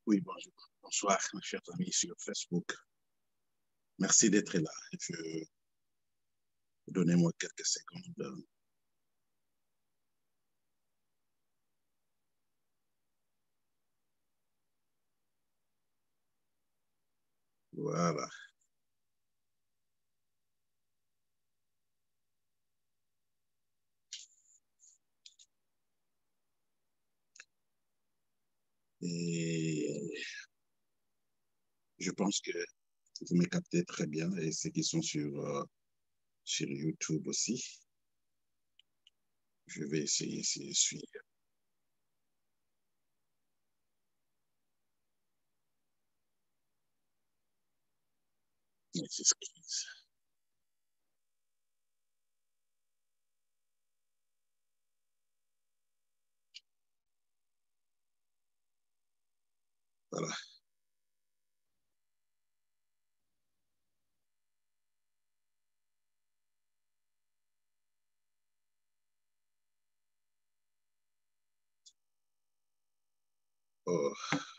Oui, bonjour. Bonsoir, mes chers amis sur Facebook. Merci d'être là. Donnez-moi quelques secondes. Voilà. Et je pense que vous me captez très bien et ceux qui sont sur YouTube aussi. Je vais essayer de suivre. Voilà. Oh,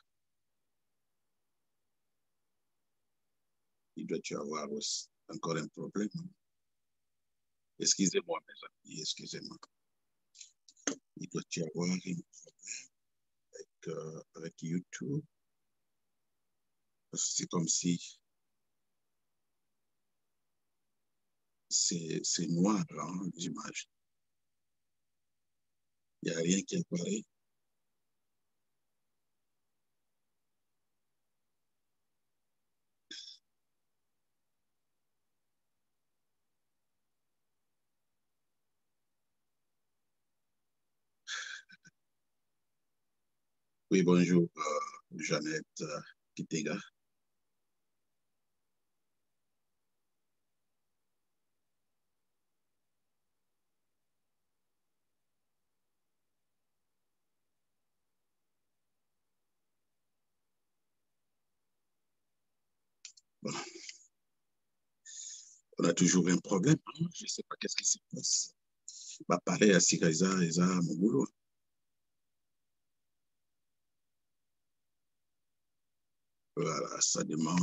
il doit y avoir encore un problème. Excusez-moi, mes amis, excusez-moi. Il doit y avoir un problème avec YouTube. C'est comme si c'est noir, hein, l'image. Il n'y a rien qui apparaît. Oui, bonjour, Jeannette Kitega. Bon, on a toujours un problème. Hein? Je ne sais pas qu'est-ce qui se passe. Bah, pareil à Sikaisa, Eza, mon boulot. Voilà, ça demande.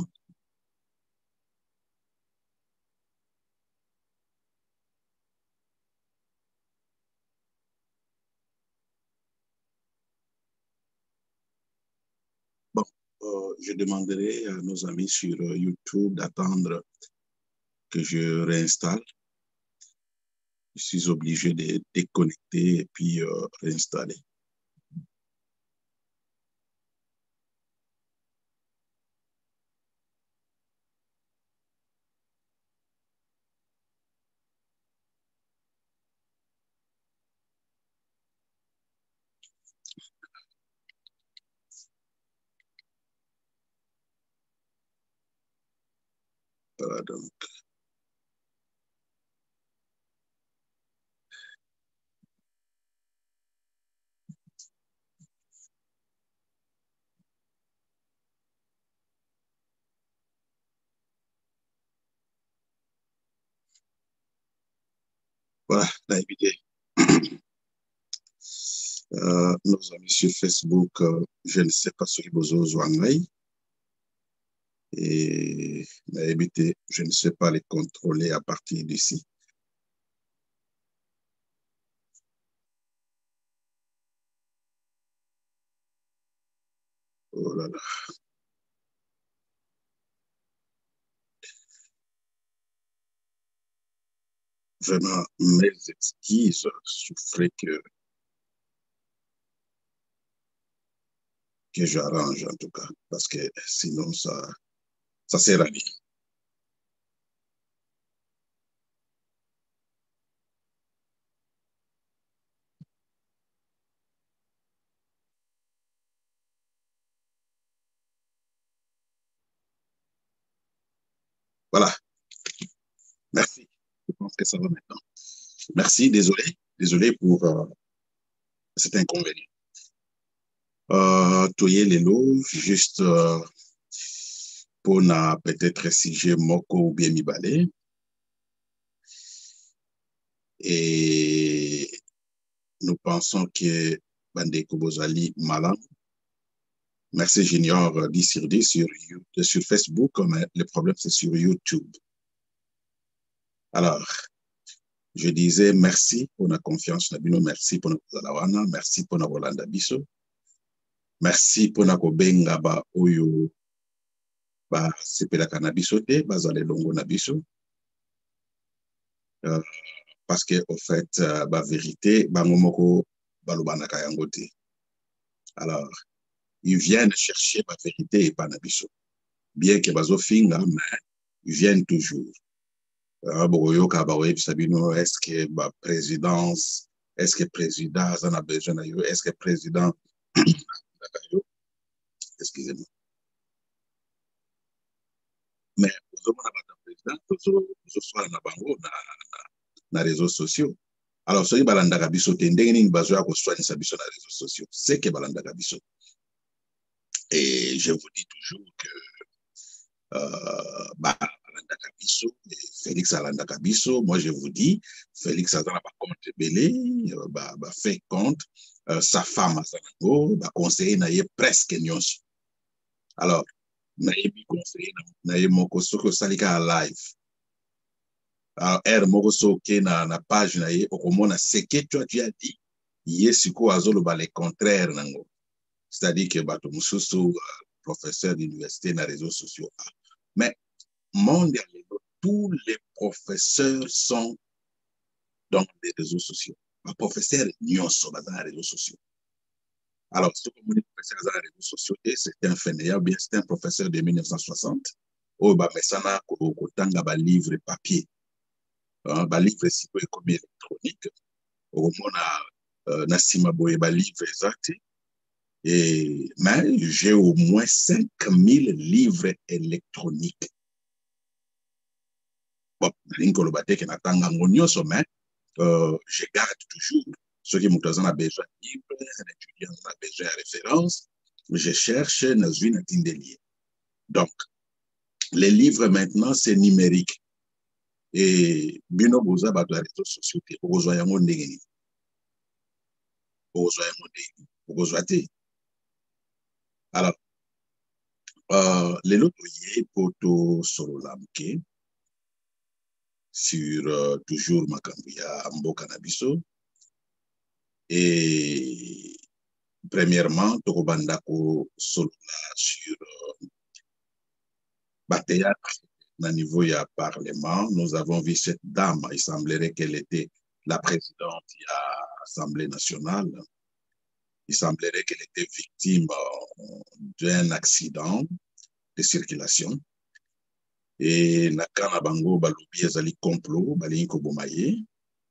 Bon, je demanderai à nos amis sur YouTube d'attendre que je réinstalle. Je suis obligé de déconnecter et puis réinstaller. Voilà, donc. Voilà, là, évitez. Nos amis sur Facebook, je ne sais pas sur Bozo Zouangaï. Et évitez, je ne sais pas les contrôler à partir d'ici. Oh là là. Vraiment, mes excuses souffrent que j'arrange en tout cas, parce que sinon ça sert à rien. Voilà, merci. Je pense que ça va maintenant. Merci, désolé pour cet inconvénient. Toye Lelo, juste pour peut-être si j'ai Moko ou bien Mibale. Et nous pensons que Bande Kobozali Malam Merci Junior 10 sur 10 sur Facebook, mais le problème c'est sur YouTube. Alors, je disais merci pour la confiance, merci pour notre zalawana, merci pour notre Rolanda Biso, merci pour notre benga ba oyo ba sepelaka na biso te, bazale longo na biso. Parce que au fait, ba vérité, bango moko balobanaka yango te. Alors, ils viennent chercher la vérité et pas nabiso. Bien que bazo finga, mais ils viennent toujours. Est-ce que la présidence, est-ce que le président en a besoin de yo, est-ce que le président, excusez-moi. Mais vous avez un président, vous soit na bango na réseaux sociaux. Alors, ce qui balanda biso te ndenge nini bazo ko soigner biso na réseaux sociaux, c'est que balanda biso. Et je vous dis toujours que Félix Alandaka Biso, moi je vous dis, Félix Azana ba compte belé, ba fait compte, sa femme Azanango, ba conseiller naie presque nyonso. Alors, naie bi conseiller naie moko soko salika live. Alors, moko soke na page naie okomona ce que tu as dit, yesiko azolo ba le contraire nango. C'est-à-dire que bato mususu professeur d'université na réseaux sociaux. Mais mondialement, tous les professeurs sont dans les réseaux sociaux. Les professeurs n'y sont pas dans les réseaux sociaux. Alors, ce que vous dites, professeur dans les réseaux sociaux, c'est un fainéant, bien c'est un professeur de 1960, où il a un livre papier, un livre comme électronique, où on a Sima Boye, un livre exact. Mais j'ai au moins 5000 livres électroniques. Bon, je garde toujours ceux qui ont besoin de livres, un étudiant a besoin de références, je cherche dans une atelier. Donc, les livres maintenant, c'est numérique. Et bino boza ba réseaux sociaux, boza yango ndenge. Boza yango ndenge. Boza te. Alors, les loto yé poto solo lamke sur toujours Makambuya Mboka Nabiso. Et premièrement, Tokobandako Solola sur Théâtre, au niveau du Parlement. Nous avons vu cette dame, il semblerait qu'elle était la présidente de l'Assemblée nationale. Il semblerait qu'elle était victime d'un accident de circulation. Et Nakana Bango Balobi Ezali complot, Balinko Bomaye.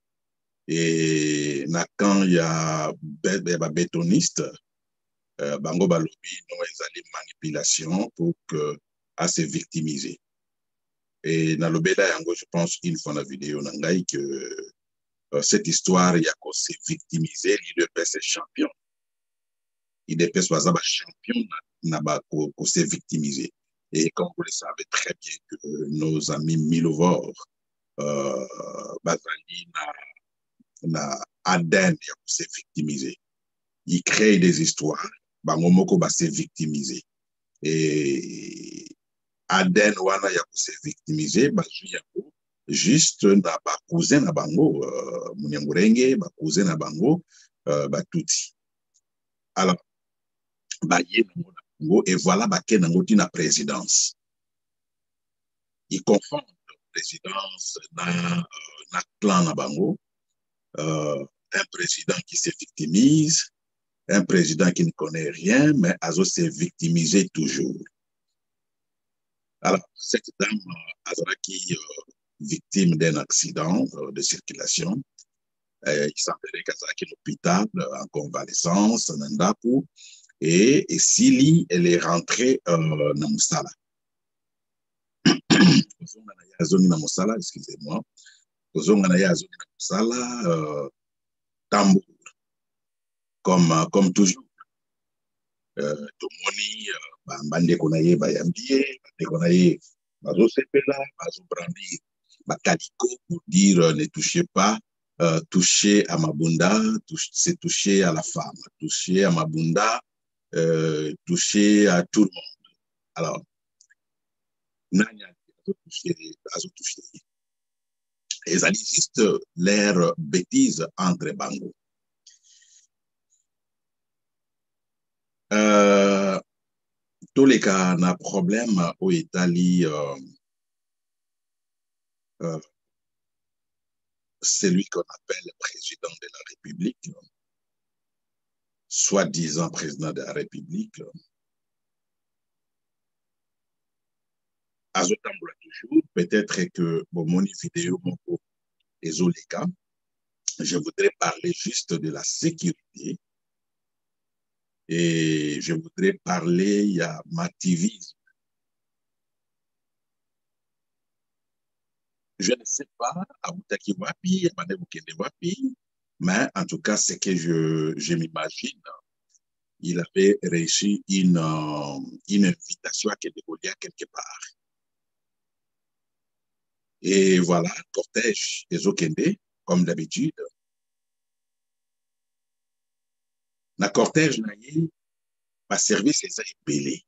Et Nakan, il y a bétoniste, Bango Balobi, non, Ezali manipulation pour que à se victimiser. Et dans le Yango, je pense qu'il faut la vidéo Nangai que cette histoire, il y a qu'on s'est victimisé, l'IDPS est champion. L'IDPS was un champion, qu'on s'est victimisé. Et comme vous le savez très bien que nos amis Milovor, Bazali, na Aden, il s'est victimisé. Ils créent des histoires, Bangomoko s'est victimisé. Et Aden wana ya s'est victimisé, juste na ba cousin na bango, Munyangurenge, ba cousin na bango, Batuti. Alors, et voilà, qui est la présidence. Ils confondent présidence na clan na bango, un président qui se victimise, un président qui ne connaît rien, mais Azo s'est victimisé toujours. Alors, cette dame, Azraki, victime d'un accident de circulation, il semblerait qu'Azraki est à l'hôpital en convalescence, Nandapu, et Sili, elle est rentrée dans Moussala. Excusez-moi. Tambour, comme toujours. Tomoni, bandeko na ye bayambie, bandeko na ye bazosepela, bazobrandi bakaliko pour dire ne touchez pas, toucher à Mabunda, c'est toucher à la femme, toucher à Mabunda, touché à tout le monde. Alors, Nanya, touché. Ils allaient juste leur bêtise entre bango. Tous les cas, on a problème au Italie, celui qu'on appelle le président de la République, soi-disant président de la République. Azotambula toujours, peut-être que mon vidéo, mon Ezoleka, je voudrais parler juste de la sécurité et je voudrais parler, il y a mativisme. Je ne sais pas, à Outaki Wapi, à Manebukende Wapi, mais en tout cas, c'est que je m'imagine, il avait reçu une invitation à Kédégolia quelque part. Et voilà, cortège des Okende, comme d'habitude. Na cortège, ma service est épelé.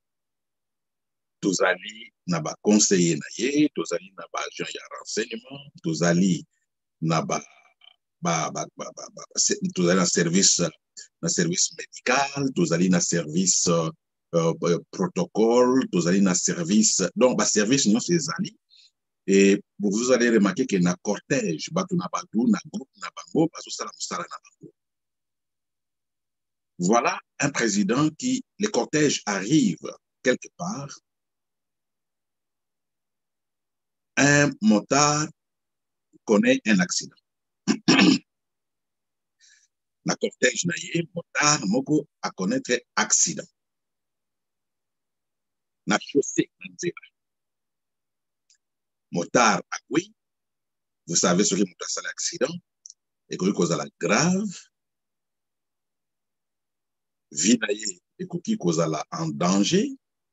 Tozali na ba conseiller na ye, tozali na ba agent ya renseignement, tozali na tozali na service médical, tozali na service protocole, tozali na service, donc ba service nyonso ezali. Et vous allez remarquer que na cortège, bato na batu, na groupe na bango, bazosala mosala na bango. Voilà un président qui, le cortège arrive quelque part, un motard connaît un accident. Na cortège na ye, motard moko a connaître accident. Na chaussée na nzela. Motard a oui, vous savez ce qui m'a passé l'accident, et que cause la grave, vie na ye, et que cause la en danger.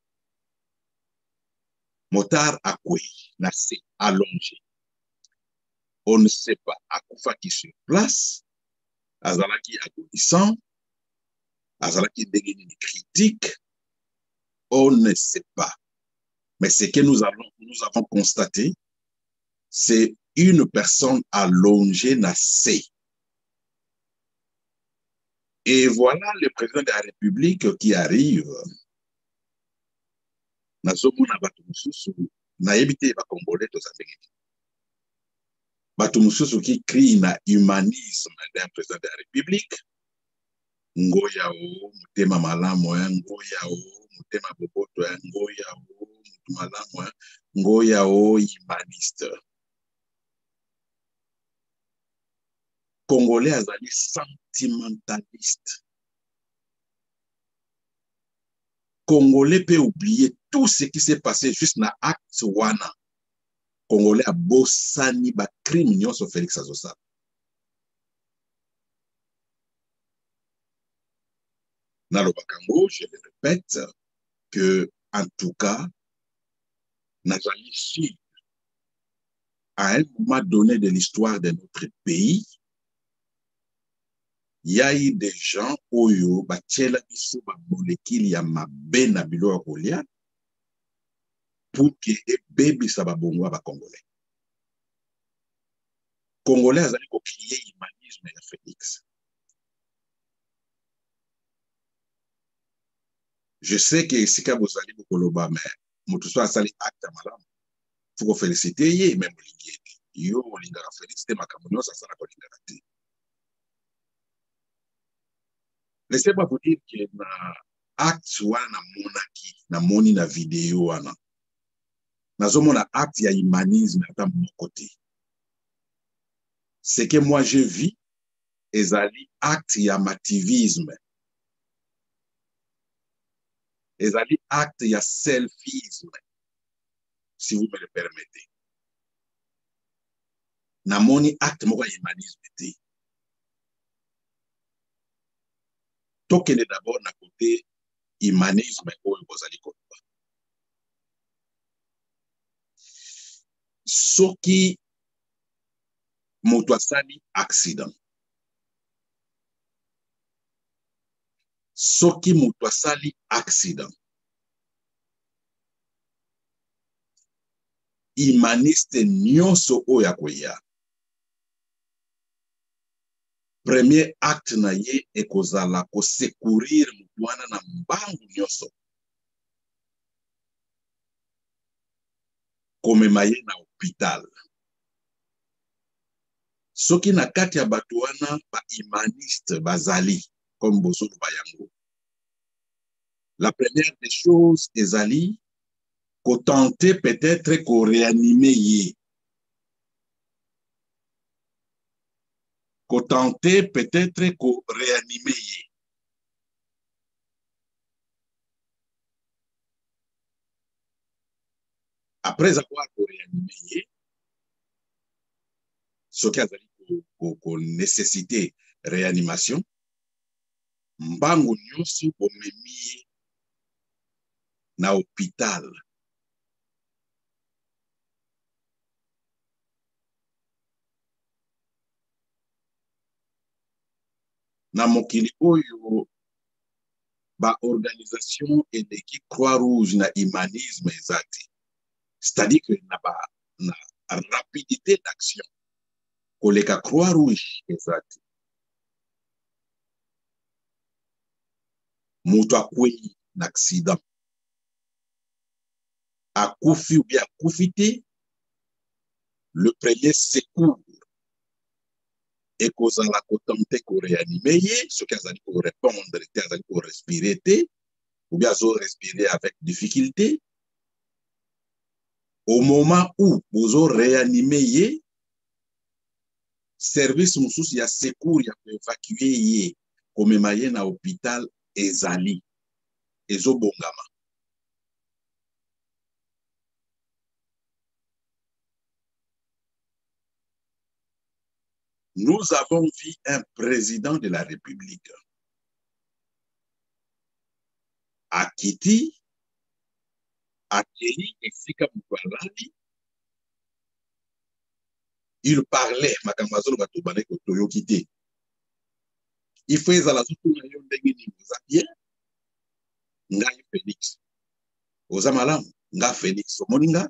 Motard a oui, na c'est allongé. On ne sait pas à quoi qui se place, azalaki agonissant, azalaki dégainé des critiques, on ne sait pas. Mais ce que nous avons constaté, c'est une personne allongée na C. Et voilà le président de la République qui arrive. Nazomona bato mususu nayebi te ba Congolais tozandenge. Bato mususu qui crie na humanisme d'un président de la République. Ngoya o mutema malamu ya ngoya o mutema boboto ya ngoya o mutu malamu ya ngoya o humaniste. Congolais azali sentimentaliste. Congolais peut oublier tout ce qui s'est passé juste na acte wana. Congolais a bossani ba crime nyonso Félix Azosala. Na lobakango, je le répète, que en tout cas, nazali sûr, à un moment donné de l'histoire de notre pays, il y a eu des gens oyo batiela biso ba molekili ya mabe na biloko kolia pour que ebebisa babongo ba Congolais. Congolais azali ko créer humanisme ya Félix. Je sais que esika bozali bokoloba mais moto so asali acte malamu faut féliciter ye même olingi ete yo olingaka Félix te makambo nyonso asala kolingaka te. Laissez-moi vous dire que na acte wana monaki na moni na vidéo wana nazomona acte ya humanisme ata moko te. Ce que moi je vis ezali acte ya mativisme, ezali acte ya selfisme, si vous me le permettez. Namoni acte moko ya humanisme te. Tokende d'abord na côté humanisme oyo bozali koloba. Soki moto asali accident, soki moto asali accident, humaniste nyonso oyo akoya, premier acte na ye ekozala kosecourir moto wana na mbangu nyonso, komema ye na hôpital. Soki na kati ya bato wana ba humaniste bazali comme bozoloba yango, la première des choses ezali kotenter peut-être koreanime ye, kotenter peut-être koreanime ye. Après avoir koreanime ye, soki azali ko nécessité réanimation, mbangu nyonso bomemi ye na hôpital. Na mokili oyo ba organisation eleki Croix-Rouge na humanisme ezati. C'est-à-dire que na rapidité d'action koleka Croix-Rouge ezati. Moto akwei na accident, akufi ou bien akufi te, le premier secours ekozala kotenter koreanime ye, soki azali ko répondre te, azali ko respirer te, ou bien azo respirer avec difficulté. Au moment où bozo réanimer ye, service mosusu ya secours ya ko évacuer ye, komema ye na hôpital ezali, ezobongama. Nous avons vu un président de la République akiti akei esika mubalali, il parlait makambo azoloba tobane ko toyoki te. Il faut ezala zotuna yo ndenge nini oza bien, ngai Félix oza malamu, nga Félix omoni nga.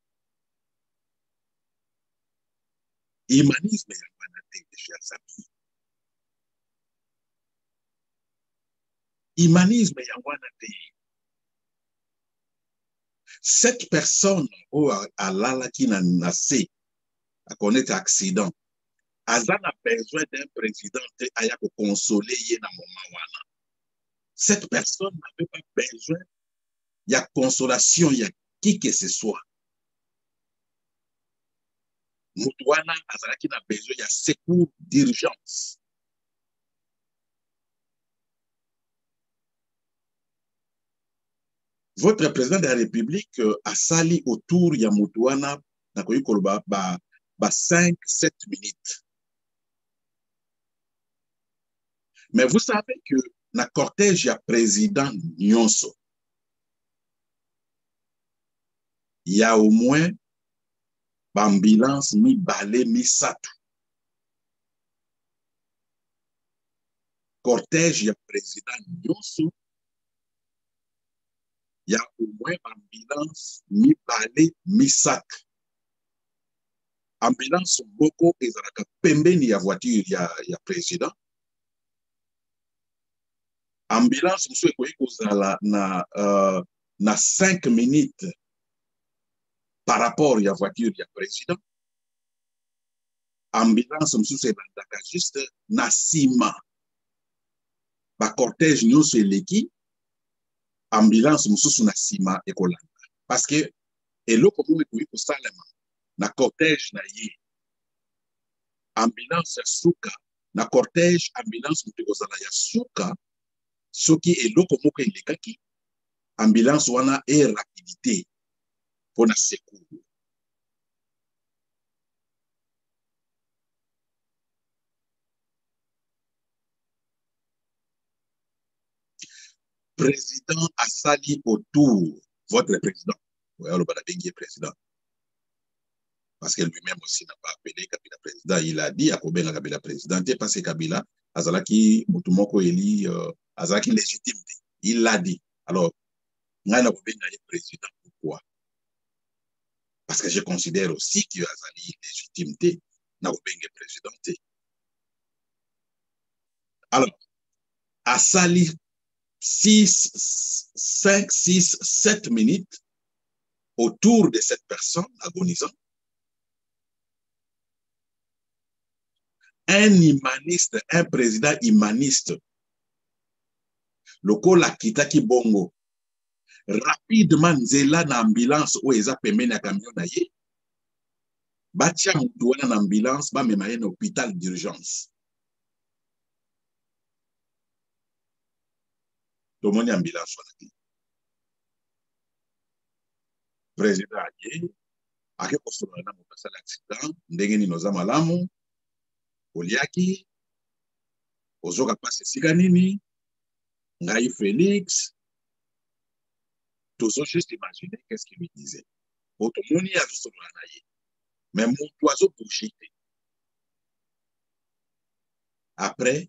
Humanisme ya wana te, chers amis. Humanisme ya wana te. Cette personne oyo alalaki na se akonete accident, aza na besoin d'un président te aya koconsoler ye na moment wana. Cette personne n'avait pas besoin ya consolation ya qui que ce soit. Moto wana azalaki na besoin ya secours d'urgence. Votre président de la République asali autour ya moto wana na koyi koloba ba 5-7 minutes. Mais vous savez que na cortège ya président nyonso, il y a au moins ambulance mibale misato. Cortège ya président nyonso, il y a au moins ambulance mibale misato. Ambulance moko ezalaka pembeni ya voiture ya président. Ambulance mosusu ekoki kozala na 5 minutes par rapport ya voiture ya président. Ambulance mosusu elandaka juste na nsima ba cortège nyonso eleki, ambulance mosusu na nsima ekolanda, parce que eloko moko ekoki kosalema na cortège na ye. Ambulance ya suka na cortège, ambulance moto ekozala ya suka soki eloko moko elekaki, ambulance wana rapidité mpona secours. Président asali autour, votre président, président, parce que lui-même aussi n'a pas appelé Kabila président, il a dit à Kobenga Kabila président, parce que Kabila azalaki mutumoko eli Azaki légitime. Il l'a dit. Alors, Ngana Koubenga est président. Pourquoi? Parce que je considère aussi que Azali légitimité. Nakoubenga est président. Alors, Asali 5, 6, 7 minutes autour de cette personne agonisant. Un humaniste, un président humaniste, le kola kitaki bongo, rapidement nzela na ambulance ou eza pembeni ya camion na ye, batia mutu wana na ambulance bamema ye na hôpital d'urgence. Tomoni ambulance wana te. Président aye ake kosolola na moto asala accident ndenge nini oza malamu oliaki ozoka pasi esika nini ngai Félix tozo juste imaginer qu'est-ce qu'il lui disait. Otomoni azosolola na ye mais moto azobouge te. Après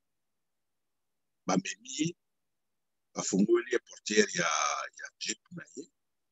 bamemi bafungoli ye portière ya jeep na ye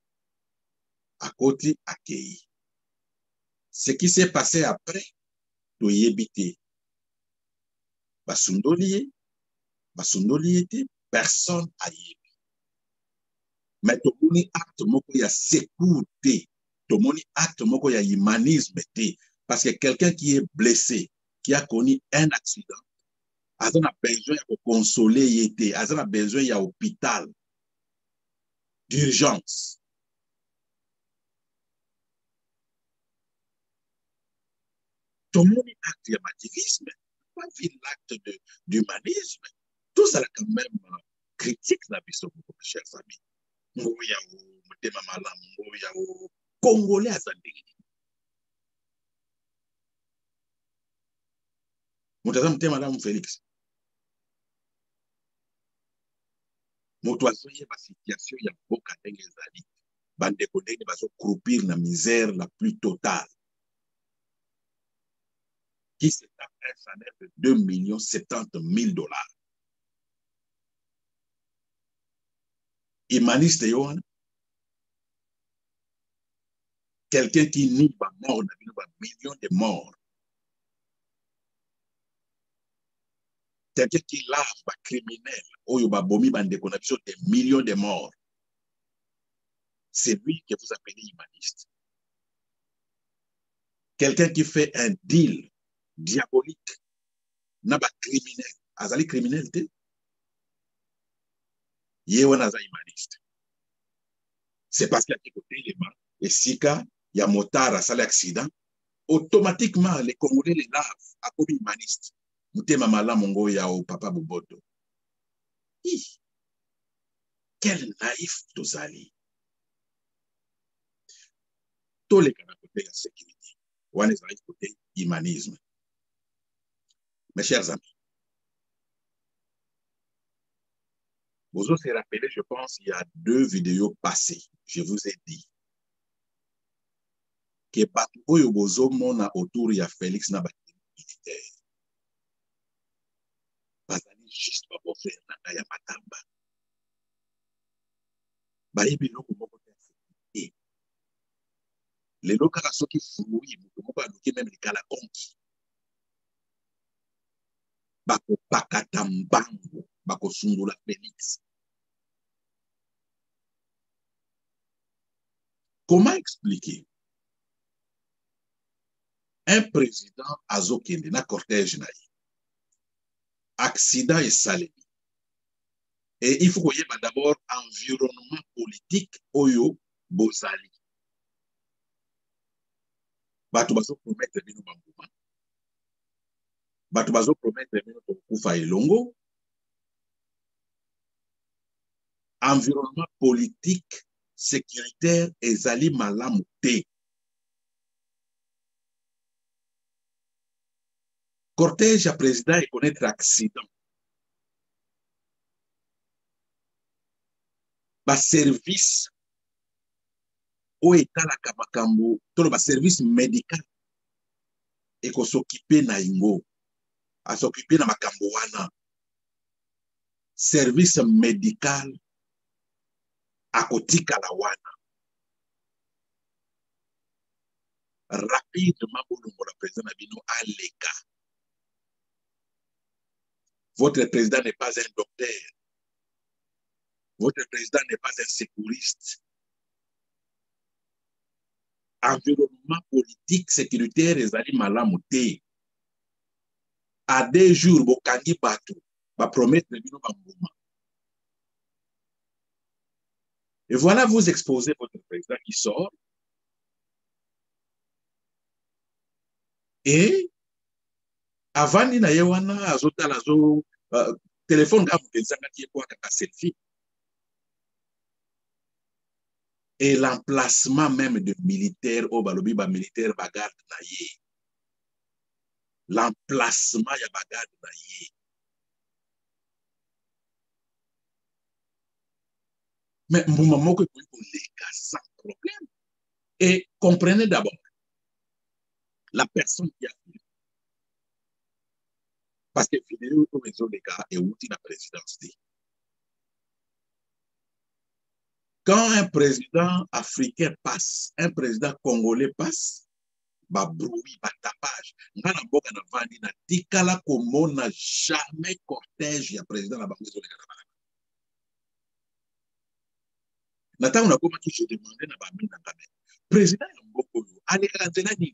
akoti akei. Ce qui s'est passé après toyebi te. Basundoli ye te, personne ayebi. Mais tomoni acte moko ya secours te, tomoni acte moko ya humanisme te, parce que quelqu'un qui est blessé, qui a connu un accident, a besoin de consoler ye te, a besoin ya hôpital d'urgence. Tomoni acte ya activisme, pas vu l'acte d'humanisme. Tout ça là quand même critique la biso, chers amis. Ngoya o mutema malamu, ngoya o Congolais azandiki. Mutaza mutema malamu Félix. Moto azoye ba situation ya boka ndenge ezali. Bandeko ndenge bazo croupir na misère la plus totale. Qui s'est tapé un salaire de 2 70 000 $. Humaniste yohan. Quelqu'un qui nie pas mort, millions de morts. Quelqu'un qui lave les criminels, oyo ba bomi bandeko na biso des millions de morts. C'est lui que vous appelez humaniste. Quelqu'un qui fait un deal diabolique, n'a pas criminel. Azali criminel te. Yewan aza humaniste. C'est parce qu'il y a des côtés éléments. Et si il y a motard à sali accident, automatiquement les Congolais les lavent à comme humaniste. Mutema mala mongo ya o papa Boboto. Quel naïf tozali. Tous les cas côté la sécurité. Ou on est côté humanisme. Mes chers amis, vous aussi rappelez, je pense, il y a 2 vidéos passées, je vous ai dit que Batu Oyo Bozo mona autour ya Félix na militaire. Bazali juste pas pour faire na ya matamba. Bayebi loko moko te sécurité. Les locaux soki fouyi mutu moko aluki même les kala konki. Bako pakata mbango, bako sungula Félix. Comment expliquer un président azokende na cortège na ye? Accident et salé. Et il faut qu'on y ait d'abord environnement politique oyo bozali. Bato bazo promettre bino bambuma. Bato bazo promettre bino tokufa elongo. Environnement politique, sécuritaire, ezali malamu te. Cortège à président et connaître accident. Ba service o etalaka makambo, tolo ba service médical et ko s'occuper na ingo, a s'occuper na makambo wana. service médical à kotika la wana. Rapidement, pour le président Nabino Aleka. Votre président n'est pas un docteur. Votre président n'est pas un sécuriste. Environnement politique, sécuritaire, et zali malamouté. À 2 jours, bokangi bato, va promettre le bino bamboma. Et voilà, vous exposez votre président qui sort. Et avant ni na yewana azota lazo téléphone ga mutenzanga qui kwa kaka selfie. Et l'emplacement même de militaires au balobi ba militaire bagarde na ye. L'emplacement ya bagarde na ye. Mais Mbouma moko pour les cas sans problème. Et comprenez d'abord la personne qui a fait. Parce que vidéo au réseau des gars est outil de la présidence. Quand un président africain passe, un président congolais passe, ba bruit, ba tapage. Ngana mboka na vandi na tikala komo na jamais cortège ya président la banque des gars. Natanga na koma ki je demandais na ba mina ngame. Président ya mboka yo aleka nzela ni.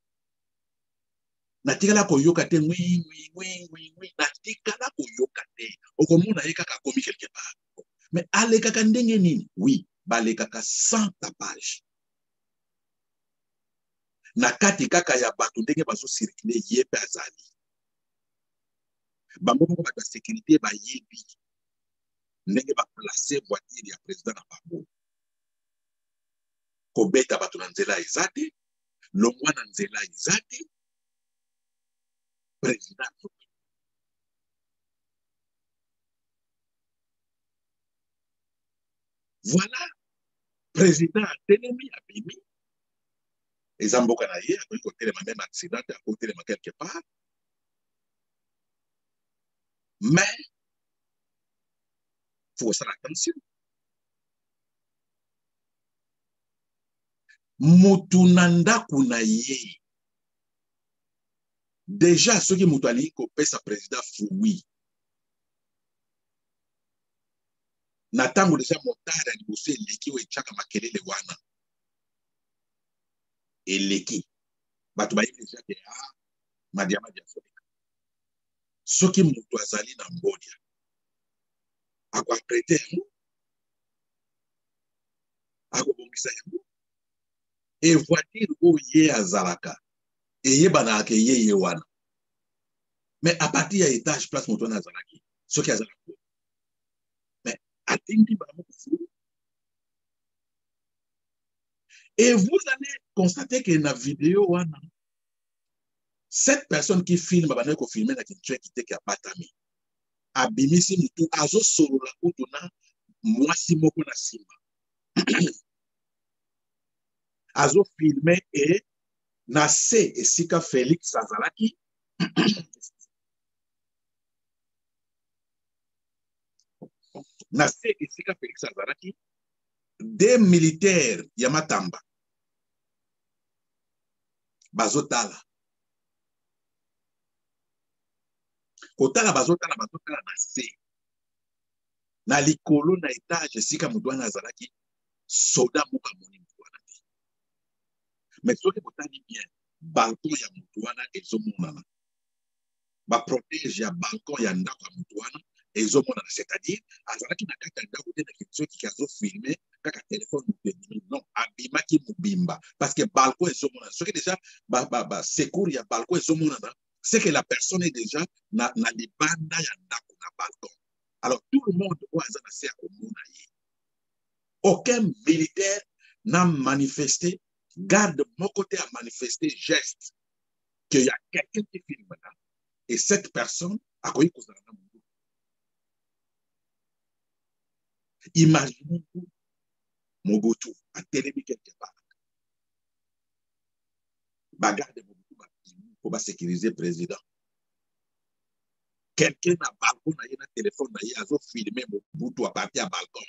Natikala koyoka te oui, natikala koyoka te. Okomona yeka ka komi quelque part. Mais aleka ka ndenge nini? Oui, baleka ka sans tapage. Na kati kaka ya bato ndenge bazo circuler yebe azali. Bango moko bato sécurité ba yebi. Ndenge ba placer voiture ya président na bango. Kobeta bato na nzela ezate, longwa na nzela ezate. Président. Voilà, président Télémi Abimi. Et Zamboka na ye, à côté de ma même accident, à côté de ma quelque part. Mais, il faut faire attention. Mutunanda kunaye. Déjà, ceux qui moutali kopé sa président Fououi. Natango déjà motard à l'iboussé leki ou echaka makelele wana. Et leki. Batubayi déjà que madiama diaphonique. Ceux qui moutou azali na mbodia. A quoi prêter yamou. A quoi bombisa yamou. Et voiture ou ye azalaka. Et ye banake ye wana. Mais à partir de l'étage, place moutou na azalaki. Ceux qui azalaki. Mais à tingi banamou fou. Et vous allez constater que dans la vidéo, cette personne qui filme, elle a filmé qui a batami. Abimisi mutu azo solo la kutuna mwasi moko na simba. Azo filmé et na se esika Félix Azalaki. Na se esika Félix Azalaki. Des militaires Yamatamba. Bazotala. Kotala bazotala na se. Na likolo na étage esika mudwana Azalaki. Soda muka moni mudwana. Mais ce que vous avez bien, balcon ya mudwana ezomonana. Ba protège ya balcon ya ndako ya mudwana ezomonana. C'est-à-dire, Azalaki na kaka ndako te na kitso ki kazo filmer kaka téléphone mudeni. Non, abima ki mubimba. Parce que balcon ezomonana. Ce que déjà, secours ya balcon ezomonana, c'est que la personne est déjà na libanda ya ndako na balcon. Alors, tout le monde doit azana se akomona ye. Aucun militaire n'a manifesté, garde mon côté a manifesté geste qu'il y a quelqu'un qui filme là et cette personne a connu qu'on a imaginez-vous Mobutu a télévisé quelque part. Bagarre de Mobutu pour sécuriser le président. quelqu'un na balcon na ye na téléphone na ye azo filmer butu à partir à balcon.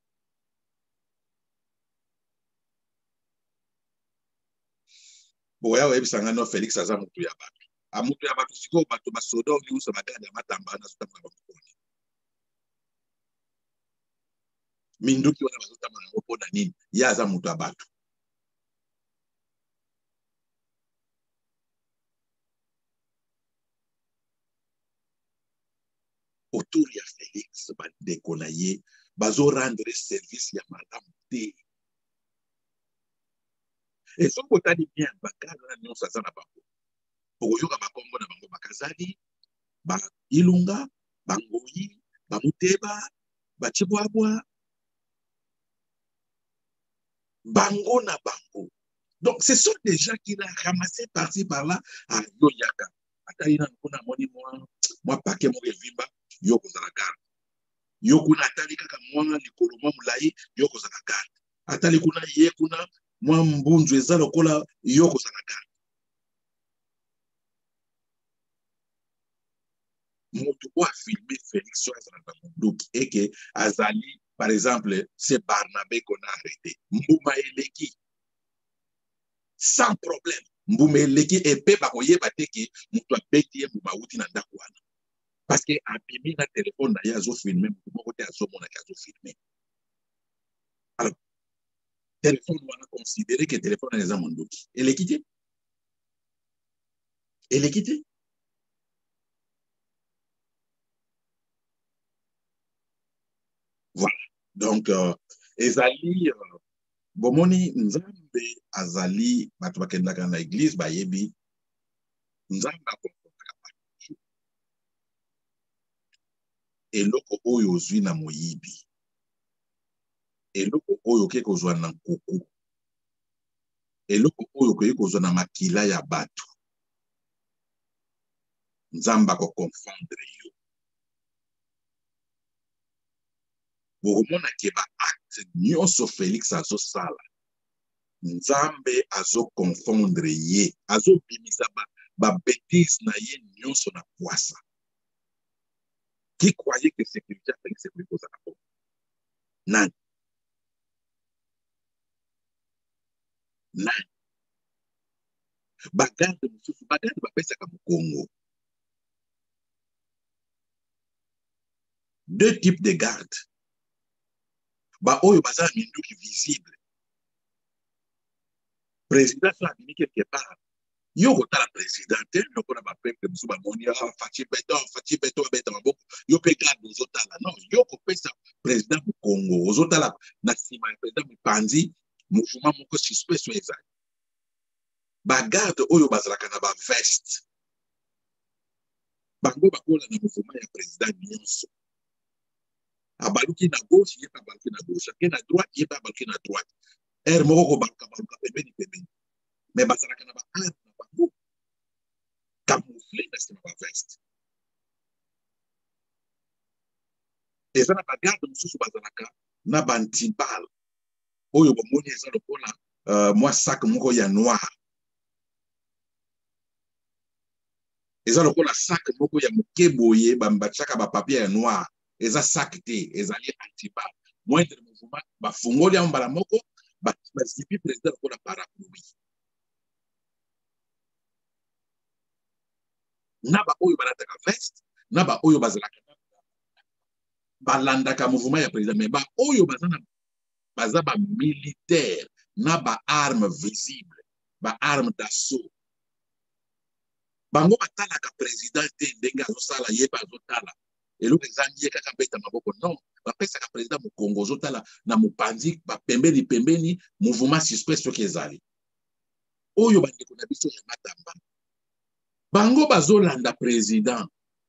Boya oyebisanga no Félix aza mutu ya bato. A mutu ya bato sikoyo bato basoda nyonso baganda matamba na zotamba bakoni. Minduki wana bazotamba nango mpona nini? Ye aza mutu ya bato. Autour ya Félix bandeko na ye bazo rendre service ya malamu te. Et soki otali bien bakadre na nyonso aza na bango okoyoka bakombo na bango bakazali bailunga bangoyi bamuteba bacibwabwa bango na bango. Donc ce sont des gens qui l'ont ramassé par-ci par-là à yoyaka atali na kuna moni moi paquet mo evimba yoko za la garde yoko na atali kaka mwa likolo mwa mulai yoko za la garde atali kuna ye kuna mwa mbunzu eza lokola yoko za la garde. Moto a filmé Félix sur Azali et que Azali, par exemple, c'est Barnabé qu'on a arrêté. Mbouma Eleki, sans problème. Mbouma Eleki et Peba Koye Bateki, Moutou a béti Mbouma Outi na Ndakouana. Parce que Abimi na téléphone na yazo filmé, Mbouma Kote Azo Mona Kazo filmé. Alors, téléphone on a considéré que téléphone est un Mondoki. Eleki Eleki voilà. Donc, Ezali, bomoni nzambe azali bato bakendaka na église bayebi nzambe akomportaka bato eloko oyo ozwi na moyibi eloko oyo oke kozwa na nkuku eloko oyo okoki kozwa na makila ya bato nzambe akokonfondre yo bokomonake baacte nyonso Félix azosala nzambe azokonfondre ye azobimisa babétise na ye nyonso na kwasa. Qui croyait que sécurité a Félix ekoki kozala po nani nani bagarde mosusu bagarde bapesaka mokongo deux types de gardes baoyo baza na minduki visible président so abimi quelque part yo kotala président te lokola bapeuple mosusu bamoni faci beton abeta maboko yo mpe garde ozotala non yo kopesa président mokongo ozotala na nsima ya président mopanzi mouvement moko suspect so ezali bagarde oyo bazalaka na baveste bango bakola na mouvement ya président nyonso abaluki na gauche ye mpe abaluki na gauche ake na droite ye mpe abaluki na droite ere moko kobaluka pembeni pembeni me bazalaka na baarme na bango camoufle na nsima baveste eza na bagarde mosusu bazalaka na bantibale oyo bomoni eza lokola mwa sac moko ya noir eza lokola sac moko ya moke boye batiaka bapapier ya noir eza sac te ezali antibale moindre mouvement bafungoli yango mbala moko bazipi président lokola parapluie na baoyo balataka veste na baoyo bazalaka balandaka mouvement ya président me baoyo baza bamilitaire na baarme visible baarme d'assaut bango batalaka président te ndenge azosala ye mpe azotala eloko ezangi ye kaka beta maboko non bapesaka président mokongo ozotala na mopanzi bapembeni pembeni mouvement suspect soki ezali oyo bandeko na biso ya matamba bango bazolanda président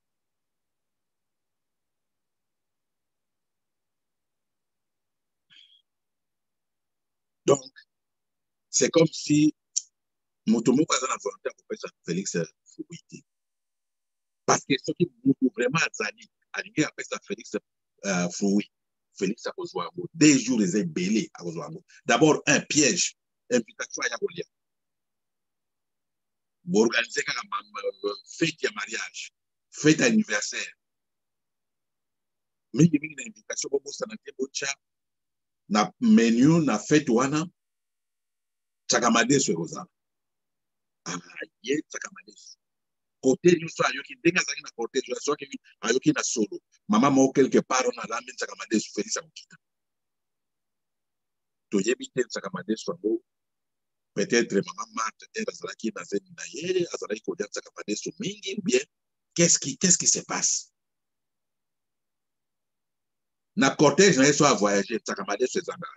donc c'est comme si moto moko aza na volonté ya kopesa Félix Fukuiti parce que soki moto vraiment azali alingi apesa Félix Fukuiti Félix akozwa yango 2 jours eza ebele akozwa yango d'abord un piège invitation ya kolia boorganize kaka fete ya mariage fête anniversaire. Mingi mingi na invitation bobo sanate bocha na menu na fête wana Tsakamadeso ekozala. Ye Tsakamadeso. Côté nyonso ayoki ndenge azali na côté soki ayoki na solo. Mama moko quelque part on a la main Tsakamadeso Félix akokita. Toyebi te Tsakamadeso yango peut-être maman Marthe elle azalaki na zeni na ye azalaki kolia Tsakamadeso mingi ou bien qu'est-ce qui se passe? Na cortège na yeso a voyager Tsakamadeso ezanga.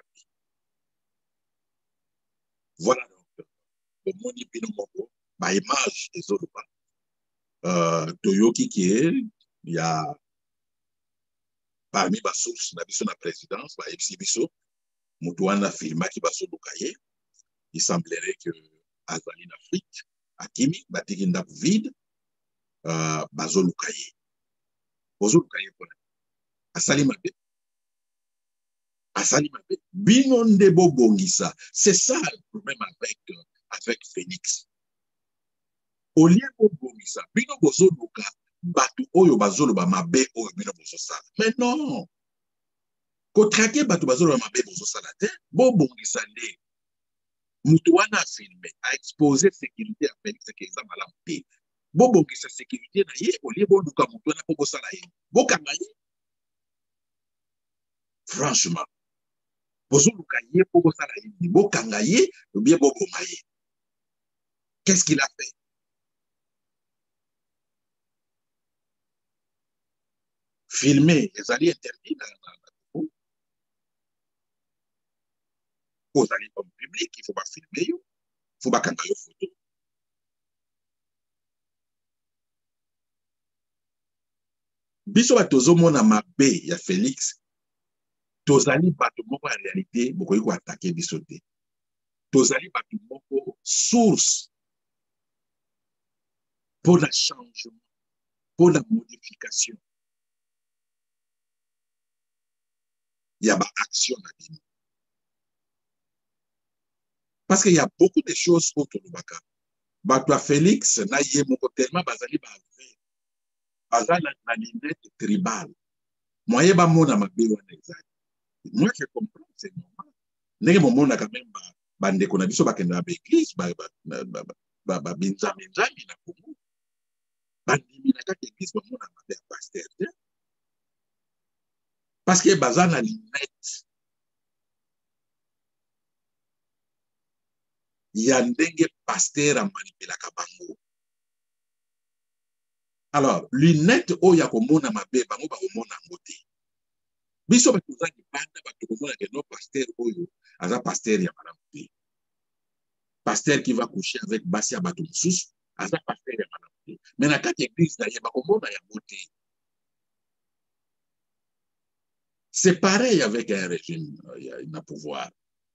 Voilà donc le moni bino moko ba image ezoloba. Toyoki qui il y a parmi les sources de la présidence, par exhibition, Moutouana filmaki basoluka ye. Il semblerait que Azali en Afrique, Akimi, Batikinda vide, basoluka ye. Basoluka ye pour Asali mabe. Asali mabe. Binonde bobongisa. C'est ça le problème avec Phoenix. Au lieu bobongisa, bino bozoluka, batu oyo bazoluba mabe oyo bino bozosala. Mais non. Kotrake batu bazolo mabe bozosala te, bobongisa nde. Mutu wana filmé, a exposé sécurité à Félix Sekeza malamu te. Bobongisa sécurité na ye, olie boluka mutu wana po bosala ye. Bokanga ye. Franchement, bozoluka ye po bosala ye. Bokanga ye, ou bien boboma ye. Qu'est-ce qu'il a fait? Filmer, les alliés interdits dans aux alliés comme public, il ne faut pas filmer, il ne faut pas canter photo. Biso batozo mona mabe ya Félix, tozali bato moko en réalité, bokoyi ko attaquer biso te. Tozali bato moko source pour le changement, pour la modification. Il y a une action à dire. Parce qu'il y a beaucoup de choses autour de Baka. Bato Félix, na yé moko tellement bazali ba bazali la lunette tribale. Moi, yé ba mona mabe wana exact. Moi, je comprends, c'est normal. Nenge mo mona quand même bande ko na biso bakenda ba église ba binzami na Congo. Bandimi na kati église ba mona mabe pasteur. Parce que bazali la lunette. Ya ndenge pasteur a manipulé bango. Alors, lunette oya komona mabe bango ba komona ngote. Biso ba tuzaki banda ba komona que no pasteur oyo aza pasteur ya malamu te. Pasteur qui va coucher avec basi ya bato mususu aza pasteur ya malamu te. Mais na kati église na ye ba komona ya ngote. C'est pareil avec un régime na pouvoir.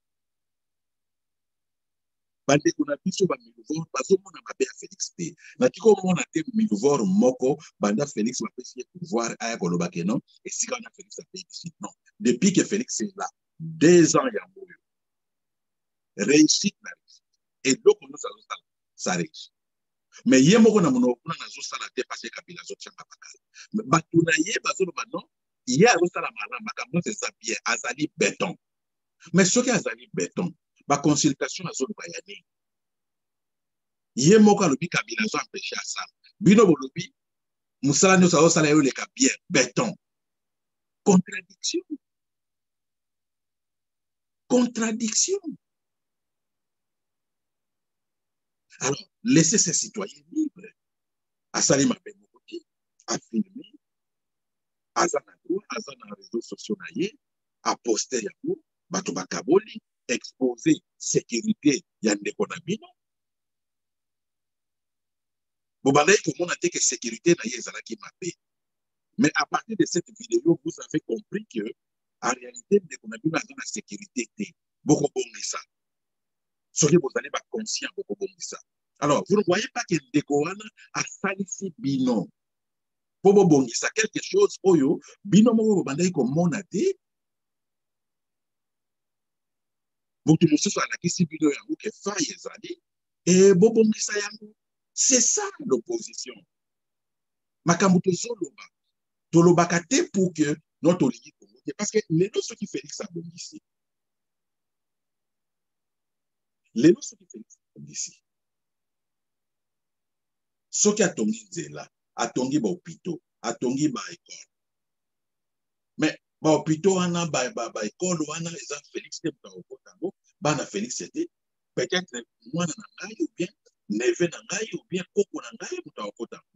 Bande kuna biso ba miluvor bazomona mabe ya Félix te. Na tiko mona te miluvor moko banda Félix va pesi pouvoir aya koloba ke non et si on a Félix a fait ici non. Depuis que Félix est là 2 ans ya moyo. Réussite na réussite. Et donc on ça réussit. Mais yé moko na mono kuna na zo sala te parce que Kabila zo tchanga bakala. Batuna yé bazoloba non, yé azo sala malamba makambo c'est ça bien azali béton. Mais ce qui azali béton ba consultation azoloba ya nini? Yé moko alobi Kabila zo empêcher ça. Bino bolobi musala nyo sa sala yo le bien béton. Contradiction. Contradiction. Alors, laissez ces citoyens libres. Asali mabe moko a filmé azana les réseaux sociaux na ye a posté yango bato bakaboli exposer sécurité ya ndeko na bino. Bobandai komona te que sécurité na ye ezalaki mabe. Mais à partir de cette vidéo, vous avez compris que en réalité, ndeko na bino aza na sécurité te. Boko bongisa. Soki bozali ba conscient boko bongisa. Alors, vous ne voyez pas que ndeko wana asalisi bino. Bobo bongisa quelque chose oyo bino moko bobandai komona te. Mutu mususu alakisi bino yango ke faille ezali et bobongisa yango. C'est ça l'opposition. makambo tozoloba tolobaka te pour que notre olingi Congo te parce que lelo soki Félix abongisi lelo soki Félix abongisi soki atongi nzela atongi bahopito atongi baekole mais bahopito wana baekole wana eza Félix te moto akokota yango bana Félix te peut-être mwana na ngai ou bien neve na ngai ou bien koko na ngai moto akokota yango.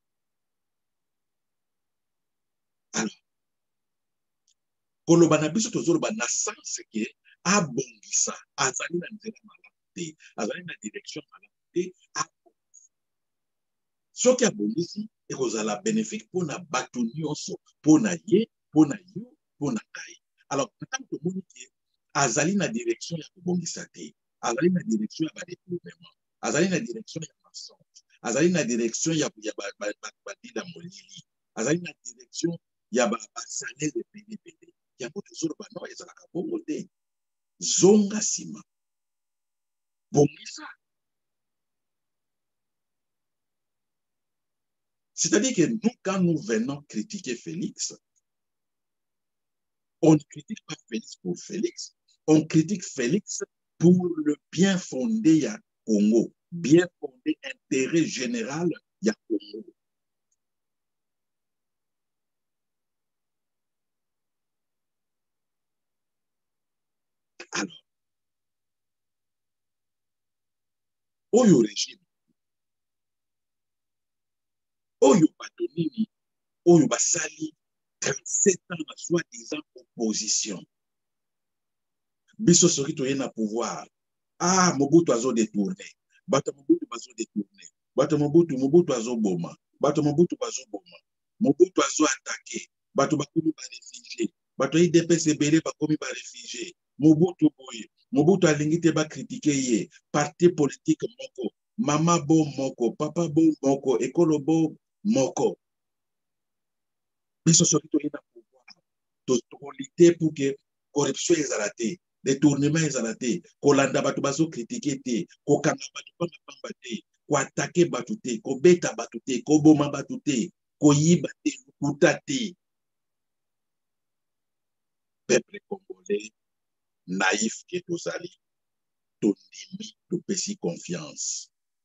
Alors koloba na biso tozoloba na sens ke abongisa azali na nzela malamu te azali na direction malamu te soki abongisi ekozala bénéfique mpona bato nyonso mpona ye mpona yo mpona ngai. Alors ntango tomoni ke azali na direction ya kobongisa te azali na direction ya badetournement azali na direction ya mensonge azali na direction ya badila molili azali na direction ya basalere ebele yango tozoloba no ezalaka bongo te zonga nsima bongisa. C'est-à-dire que nous, quand nous venons critiquer Félix, on ne critique pas Félix pour Félix, on critique Félix pour le bien fondé ya Congo, bien fondé intérêt général ya Congo. Alors, oyo régime, oyo batonini, oyo basali 37 ans na soi-disant opposition. Biso soki toye na pouvoir, Mobutu azo détourné, bato Mobutu bazo détourné, bato Mobutu azo boma, bato Mobutu bazo boma, Mobutu azo attaqué, bato bakomi ba réfugié, bato IDPS ebele bakomi ba réfugié, Mobutu boye, Mobutu alingi te ba critiquer ye, parti politique moko, mama bo moko, papa bo moko, ekolo bo moko. Biso soki toye na pouvoir, tolite pour que corruption ezala te, détournement ezala te, kolanda bato bazo critiquer te, kokanga bato pamba pamba te, koatake bato te, kobeta bato te, koboma bato te, koyiba te, lukuta te. Peuple congolais naïf ke tozali, tondimi topesi confiance.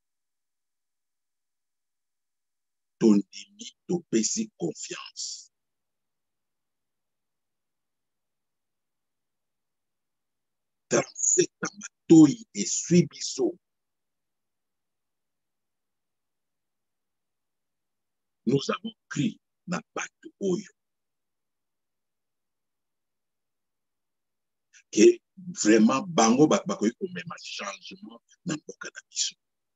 Tondimi topesi confiance. Dans cet amatoi et suibiso, nous avons cru na bato oyo que vraiment bango bakoki komema changement na mboka na biso.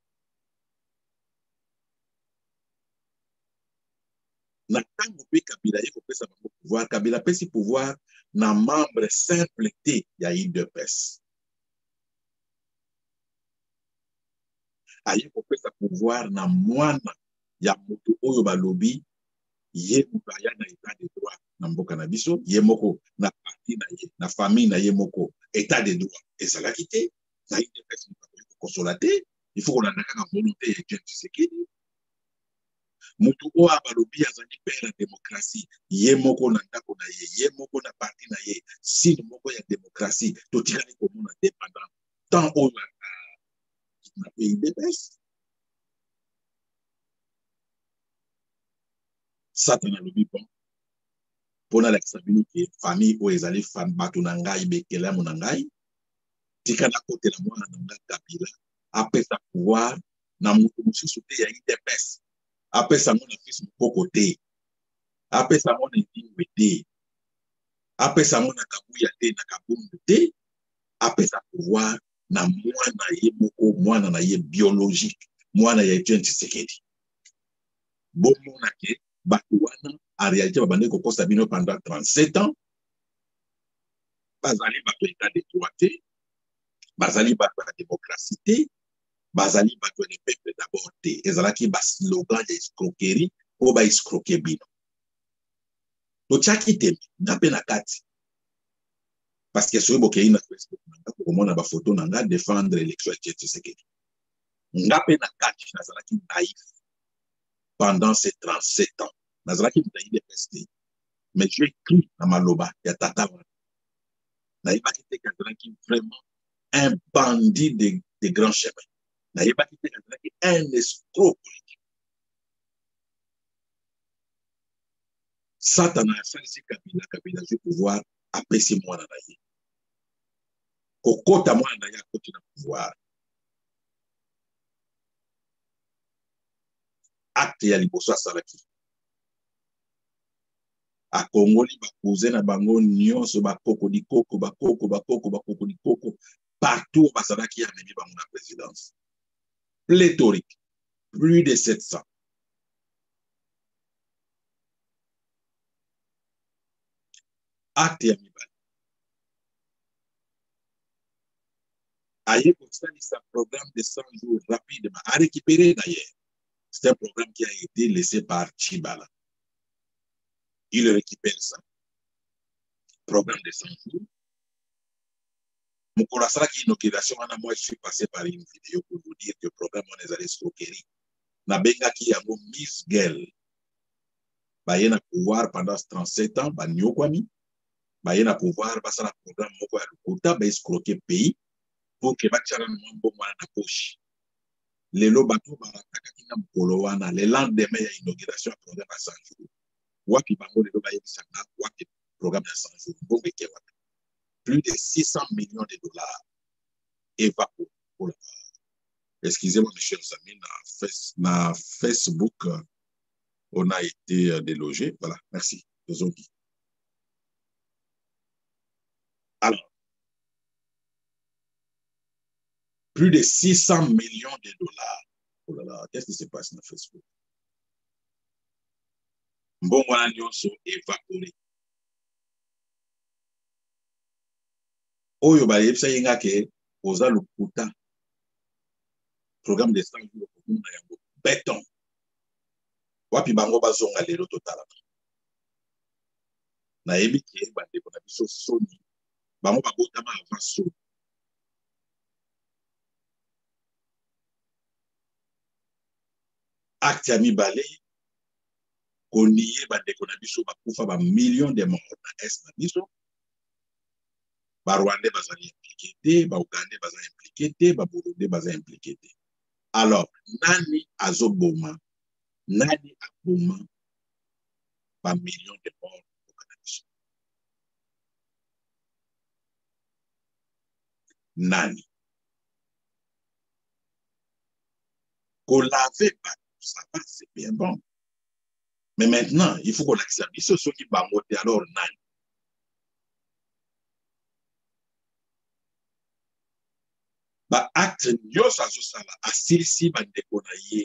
Na ntango mpe Kabila ye kopesa bango pouvoir, Kabila apesi pouvoir na membre simple te ya UDPS. Aye kopesa pouvoir na mwana ya moto oyo balobi ye moto aya na état de droit na mboka na biso, ye moko na parti na ye, na famille na ye moko état de droit ezalaki te na UDPS moto kokosola te, il faut kolanda kaka volonté ya Etienne Tshisekedi. Mutu oyo balobi azali père ya démocratie ye moko na ndako na ye, ye moko na parti na ye, signe moko ya démocratie totikali komona te pendant temps oyo na pays UDPS. Satan alobi bon mpona lakisa bino ke famille oyo ezali bato na ngai bekelamu na ngai tika nakotela mwana na ngai Kabila apesa pouvoir na moto mosusu te ya UDPS, apesa ngo na fils mokoko te, apesa ngo na Indingwe te, apesa ngo na Kabuya te, na Kabundu te, apesa pouvoir na mwana ye moko, mwana na ye biologique, mwana ya Etienne Tshisekedi. Bomona ke bato wana en réalité babandi kokosa bino pendant 37 ans, bazali bato état de droit te, bazali bato ya démocratie te, bazali bato ya peuple d'abord te, ezalaki baslogan ya escroquerie oyo baescroke bino. Totiaki te nga mpe na kati parce que soki bokei na Facebook nanga kokomona bafoto na nga défendre élection ya Tshisekedi. Nga mpe na kati nazalaki naïf pendant ces 37 ans. Nazaraki Naïde Pesté. Mais j'ai cru dans Maloba, il y a Tata. Naïba qui était vraiment un bandit de grands chemins. Naïba qui était un escroc politique. Satan a fait ici Kabila, je pouvoir apaiser moi dans la vie. Kokota moi dans la vie, côté de pouvoir. Acte ya liboso asalaki. A Congoli bakuze na bango nyonso bakoko di koko di koko partout basalaki ya memi bango na présidence. Pléthorique, plus de 700. Acte ya mibali. Aye Constantine, c'est un programme de 100 jours rapidement à récupérer d'ailleurs. C'est un programme qui a été laissé par Chibala. Il récupère ça. Programme de 100 jours. Mon courage qui inauguration, moi je suis passé par une vidéo pour vous dire que le programme on est allé escroquerie. Na benga qui a Miss Girl. Bah y a pouvoir pendant 37 ans, bah nyokwami. Bah y a pouvoir bah ça le programme moko ya lukuta bah escroquer pays pour que bah tchara mambo mwana na poche. Lelo bato ba takaki na mkolo wana le lendemain ya inauguration programme à 100 jours. Wapi bango lelo ba yebisa na wapi programme à 100 jours. Bon ke wapi. Plus de 600 millions de dollars évaporés. Excusez-moi, mes chers amis, na Facebook, on a été délogé. Voilà, merci. Alors, plus de 600 millions de dollars. Oh là là, qu'est-ce qui se passe sur Facebook? Bon, voilà, nous sommes évaporés. Oyo ba yebisa yenga ke oza lokuta programme de 100 jours pour béton. Wapi bango bazonga lelo totala. Na yebi ke ba ndeko na biso soni. Bango babotama avant soni. Acte ya mibale koniye ba ndeko na biso bakufa ba millions de morts na est na biso. Ba Rwandais bazali impliqué te, ba Ougandais bazali impliqué te, ba Burundais bazali impliqué te. Alors, nani azoboma, nani aboma ba millions de morts au Canada. Nani. Qu'on l'avait pas, ça va, c'est bien bon. Mais maintenant, il faut qu'on accepte. Ceux qui vont monter, alors nani. Ba acte nyos azosala asilisi bandeko na ye.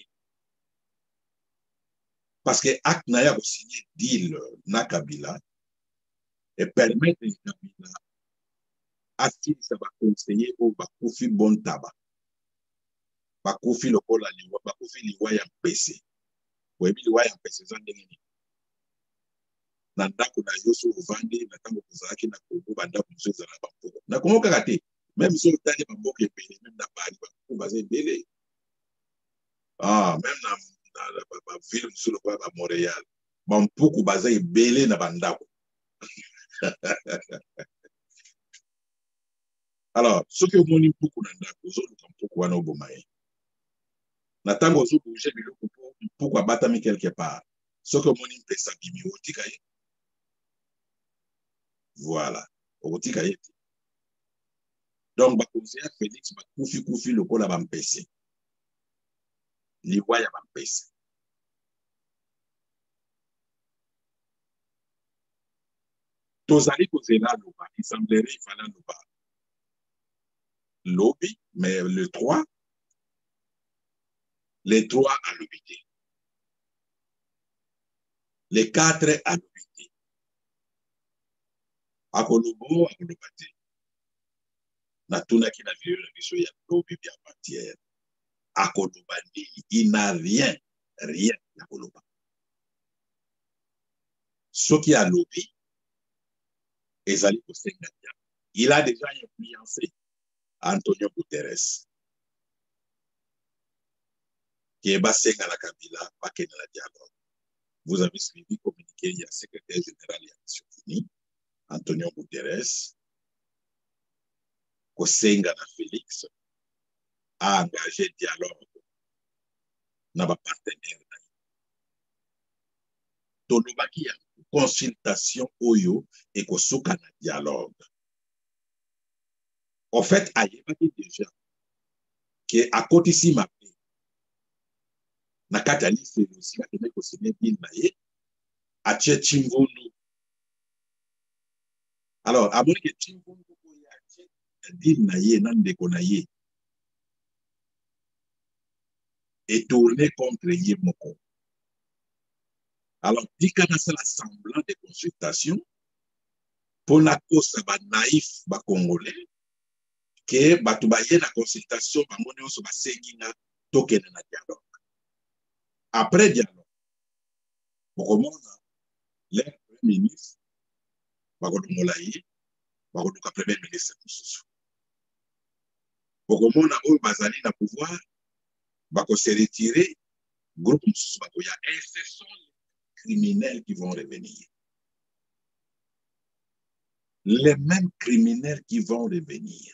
Parce que acte na ya signé deal na Kabila et permettre Kabila asilisa ba conseiller au bakufi bon tabac. Bakufi lokola liwa, bakufi liwa ya mpese. Webi liwa ya mpese za ndenge ni. Na ndako na yoso uvandi na tango kuzaki na kubu bandako msoza na bampuko. Na kumoka kate, même si otali bamboke ebele, même na bali bampuko baza ebele. Ah, même na ville msolo kwa ba Montréal. Bampuko baza ebele na bandako. Alors, ce que moni mpuko na ndako, ozoluka mpuko wana oboma ye. Na tango ozobouge biloko mpuko abatami quelque part. Ce que moni mpesa bimi otika ye. Voilà. Otika ye. Donc, bakonseya Félix bakufi lokola bampese. Liwa ya bampese. Tozali kozela loba, il semblerait il fallait loba. Lobby, mais le 3, les 3 à l'obité. Les 4 à l'obité. Akolobo, akolobate. Natuna qui n'a vu le biso ya lobby bien matière. Akolobani, il n'a rien, akoloba. Ce qui a lobby, ezali kosengatia. Il a déjà influencé Antonio Guterres. est Basenga la Kabila, Bakena la dialogue. Vous avez suivi communiqué, il y a le secrétaire général des Nations Unies, Antonio Guterres, Kosenga na Félix, a engagé dialogue na ba partenaire. Tolobaki ya consultation oyo et kosuka na dialogue. En fait, ayebaki déjà que à côté si ma na kati ya liste aussi bakende kosine bin na ye atie Chimvundu. Alors amoni ke Chimvundu oyo atie bin na ye na ndeko na ye et tourné contre ye moko. Alors tika na sala semblant de consultation pour na kosa ba naïf ba congolais que bato baye na consultation bamoni oso basengi nga tokende na dialogue. Après dialogue, bokomona leur premier ministre bakolongola ye bakoluka premier ministre mosusu. Bokomona oyo bazali na pouvoir bakose retirer groupe mosusu bakoya et ce sont les criminels qui vont revenir. Les mêmes criminels qui vont revenir.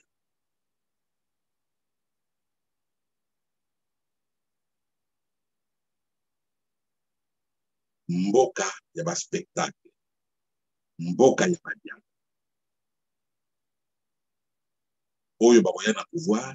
Mboka ya ba spectacle, mboka ya ba dialogue. Oyo bakoya na pouvoir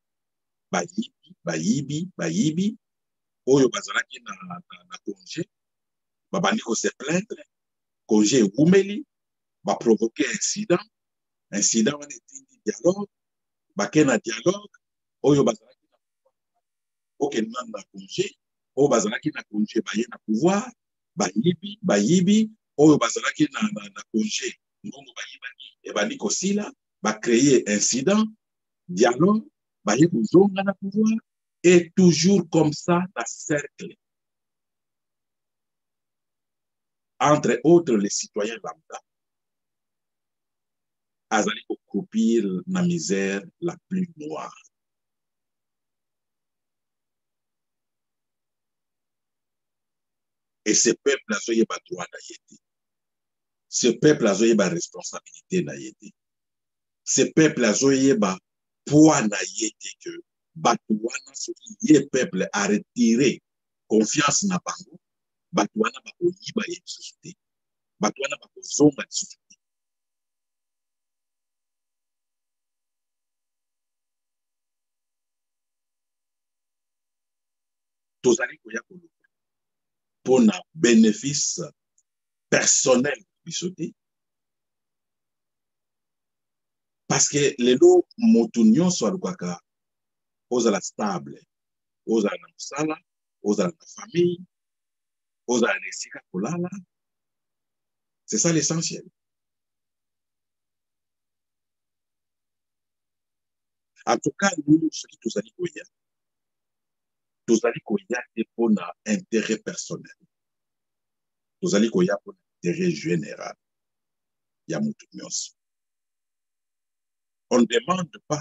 bayibi oyo bazalaki na congé babandi ko se plaindre congé ekumeli baprovoke incident wana etindi dialogue bake na dialogue oyo bazalaki na okenda na congé oyo bazalaki na congé baye na pouvoir bayibi oyo bazalaki na congé ngongo bayibaki ebandi kosila bacréer incident dialogue baye kozonga na pouvoir et toujours comme ça dans cercle. Entre autres, les citoyens lambda, azali croupir la misère la plus noire. Et ce peuple a eu droit d'ayété. Ce peuple a eu responsabilité d'ayété. Ce peuple a eu poids d'ayété que Batouana, ce qui est peuple a retiré confiance na bango, Batouana ba oyiba ye société. Batouana ba kozonga société. Tozali koya koluka pour un bénéfice personnel bisoté. Parce que les lots motunyo soit le kaka aux la stable, aux la sala, aux la famille, aux la nesika kolala. C'est ça l'essentiel. En tout cas, nous, ce qui tous allons koya est pour un intérêt personnel. Tous allons koya pour un intérêt général. Il y a motunyo. On ne demande pas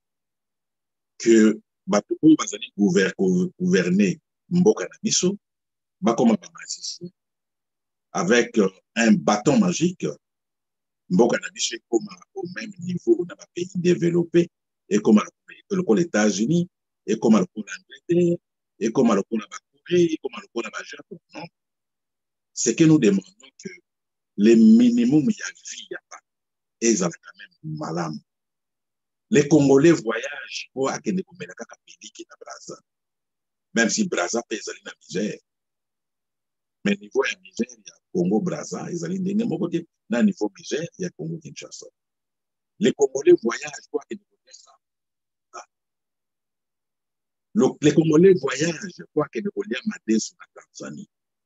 que Batoukou bazali gouverner Mboka na biso, bakoma ba magicien avec un bâton magique. Mboka na biso ekoma au même niveau dans les pays développés et comme les États-Unis et comme l'Angleterre et comme la Corée et comme le Japon. Non, c'est que nous demandons que les minimums y a vie y a pas et ça quand même malade. Les Congolais voyagent pour akende komela kaka pays qui na Brazza, même si Brazza pèse na misère. Mais niveau ya misère ya Congo Brazza ezali ndenge moko te na niveau misère ya Congo Kinshasa. Les Congolais voyagent pour akende komela les Congolais voyagent pour akende kolia madesu na Tanzanie.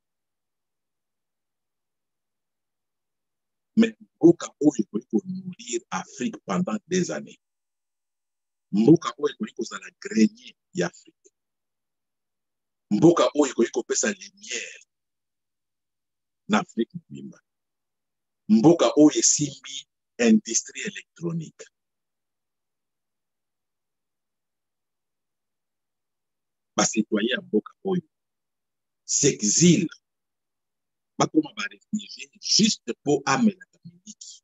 Mais Mboka oyo ekoki nourrir Afrique pendant des années. Mboka oyo ekoki kozala grenier ya Afrique. Mboka oyo ekoki kopesa lumière na Afrique mobimba. Mboka oyo esimbi industrie électronique. . . . . . . . . . . . . . . . . . . . . . . . . . . . . . . . . . . . . . . . . . .. .. .. .. .. .. .. ... .. .. citoyen à Boka Oyo s'exile, comme un réfugié, juste pour amener la Dominique.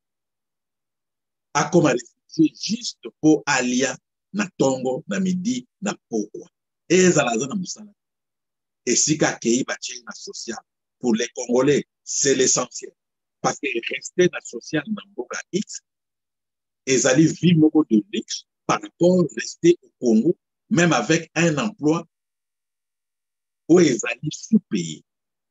Comme un réfugié, juste pour alia na tongo, na midi, na pokwa. Et ça la zone et si kakei bâti na social. Pour les Congolais, c'est l'essentiel. Parce que rester na social na Boka X, ils allaient vivre de luxe par rapport à rester au Congo, même avec un emploi où ils allaient sous-payer.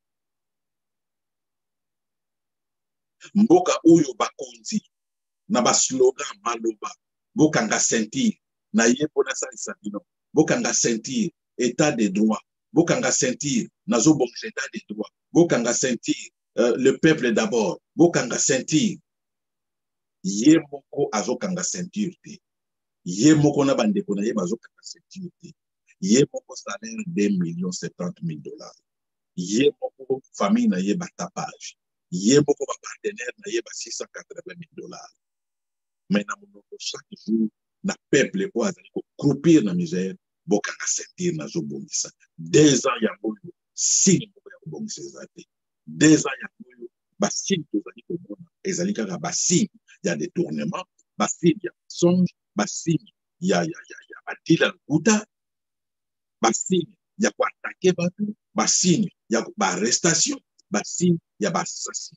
Mboka Oyo Bakonzi, na ba slogan maloba, Bokanga sentir, na yepona salisa bino, Bokanga sentir, état de droit, Bokanga sentir, nazo bon état de droit, Bokanga sentir, le peuple d'abord, Bokanga sentir, ye moko azokanga sentir te. Ye moko na bandeko na ye bazokanga sentir te. Ye moko salaire $2,70,000. Ye moko famille na ye batapage. Ye moko ba partenaire na ye ba $680,000. Mais na monoko chaque jour na peuple po azali ko croupir na misère bokanga sentir na zo bongisa. 2 ans ya boyo signe moko ya bongisa ezate. 2 ans ya boyo ba signe tozali ko mona ezali kaka ba signe ya détournement, ba signe ya songe, ba signe ya badila kuta, ba signe ya ko attaquer batu, ba signe ya ba arrestation, ba signe ya ba assassin.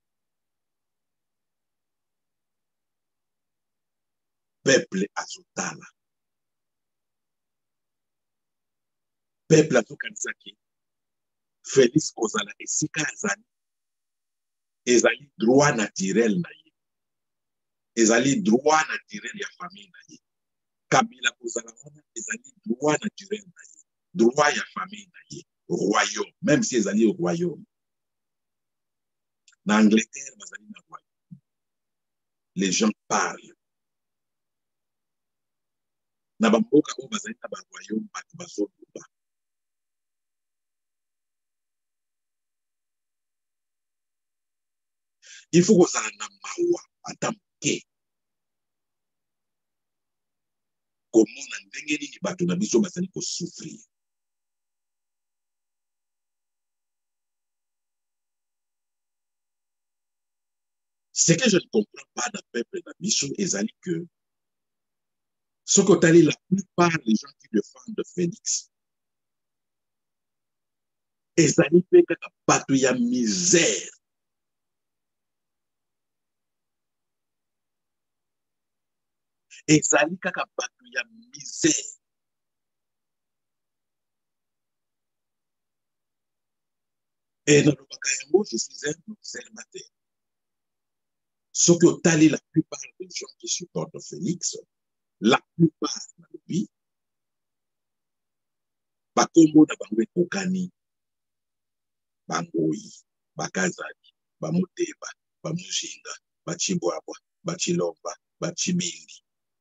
Peuple azotala. Peuple azokanisaki. Félix kozala esika azali. Ezali droit naturel na ye. Ezali droit naturel ya famille na ye. Kabila kozala wana ezali droit naturel na ye. Droit ya famille na ye. Royaume. Même si ezali royaume. Na Angleterre, bazali na royaume. Les gens parlent. Na bamboka oyo bazali na ba royaume bato bazoloba. Il faut kozala na mawa ata moke. Komona ndenge nini bato na biso bazali kosouffrir. Ce que je ne comprends pas dans le peuple d'Abisso, ezali que ce que la plupart des gens qui défendent Félix, ezali pe kaka bato ya misère. Ezali kaka bato ya misère. Et dans le Bakayango, je suis un observateur. Ce que la plupart des gens qui supportent Félix, la plupart na lobi, bakombo na bango ekokani, bangoyi, bakazali, bamoteba, bamujinga, bachibwabwa, bachilomba, bachibindi.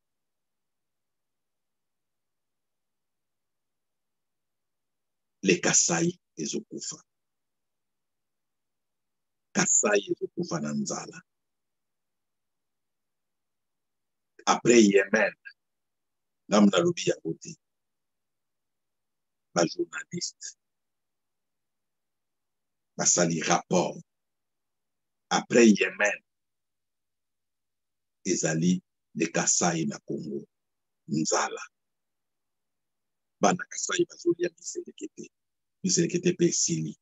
Les Kasai ezokufa. Kasai ezokufa na nzala. Après Yemen, ngam na lobi ya côté, ba journaliste, basali rapport. Après Yemen, ezali les Kasai na Congo, nzala. Bana Kasai bazolia biselekete, biselekete pe sili.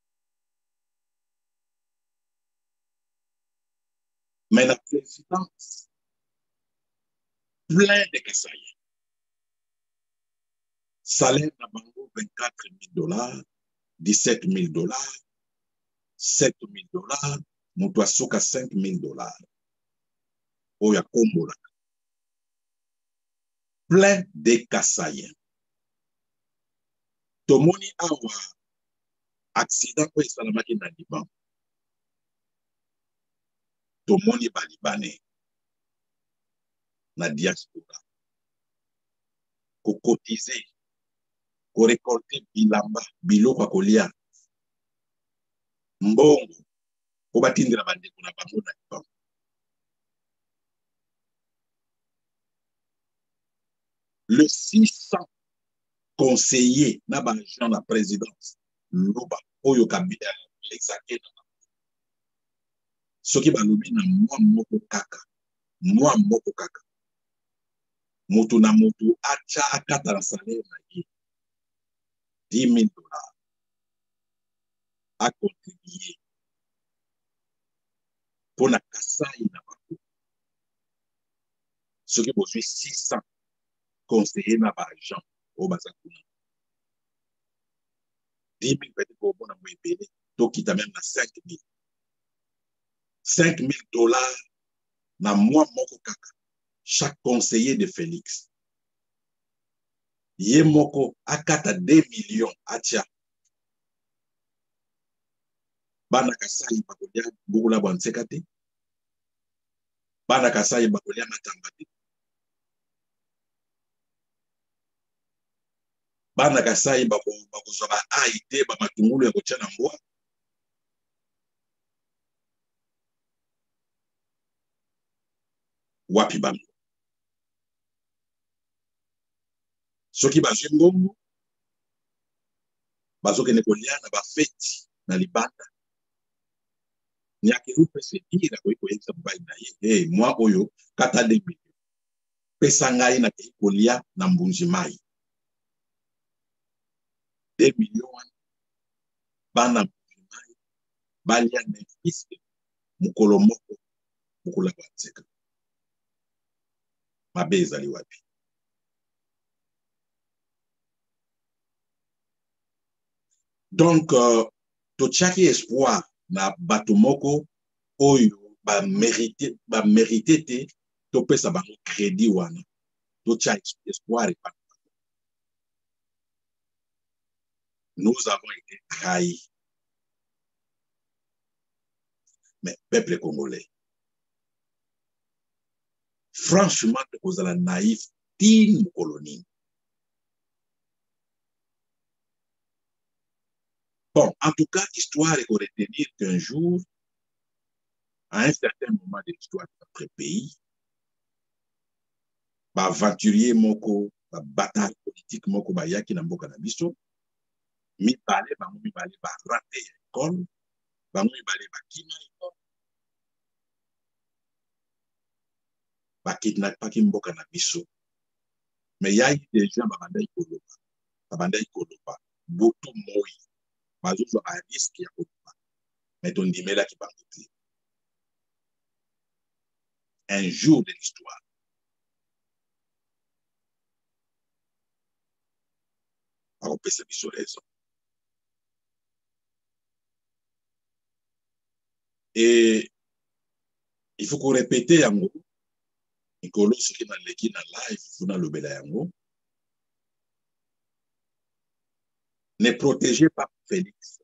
Mais la présidence, plein de Kasai. Salaire na bango $24,000, $17,000, $7,000, moto asuka $5,000. Oya kombola. Plein de Kasaïens. Tomoni awa accident oyo esalamaki na Liban. Tomoni balibane na diaspora. Kokotize, korekolte bilamba, biloko kolia. Mbongo, kobatindela bandeko na bango na Liban. Le 600 conseiller na ba agent la présidence loba oyo kabila exake na soki balobi na mwa moko kaka mutu na mutu acha akata na salaire na ye $10,000 a contribuer pour na kasai na bango soki bozwi 600 conseiller na ba agent oyo baza kuna 10,000 peut-être kobona mo ebele tokita même na 5,000 $5,000 na mwa moko kaka chaque conseiller de Félix ye moko akata 2 millions atia bana kasai bakolia bugula bwanseka te bana kasai bakolia matamba te bana kasai bakozwa ba ai te bamatungulu ya kotia na mbwa wapi bango soki bazwi mbongo bazokende kolia na bafeti na libanda nyake upe sekira koyebisa mobali na ye hey, mwa oyo kata 2 millions pesa ngai na kolia na mbunzi mai 2 millions bana mbunzi mai balia na fiske mukolo moko mukula kwa tseka mabe ezali wapi donc totiaki espoir na bato moko oyo mérité te topesa bango crédit wana totia espoir epa nous avons été trahis mais peuple congolais franchement tokozala naïf tine colonie. Bon, en tout cas, histoire est de retenir qu'un jour, à un certain moment de l'histoire de notre pays, aventurier moko, bataille politique moko bayaki na mboka na biso, mibale raté l'école, mibale bakima l'école, bakidnappaki mboka na biso. Mais il y a eu des gens babandai koloba, boto moi, bazozo a risque ya koloba, mais ton dimela ki bangote. Un jour de l'histoire, on peut se biso raison. Et il faut qu'on répète yango, ikolo soki na leki na live funa lobela yango. Ne protégez pas Félix.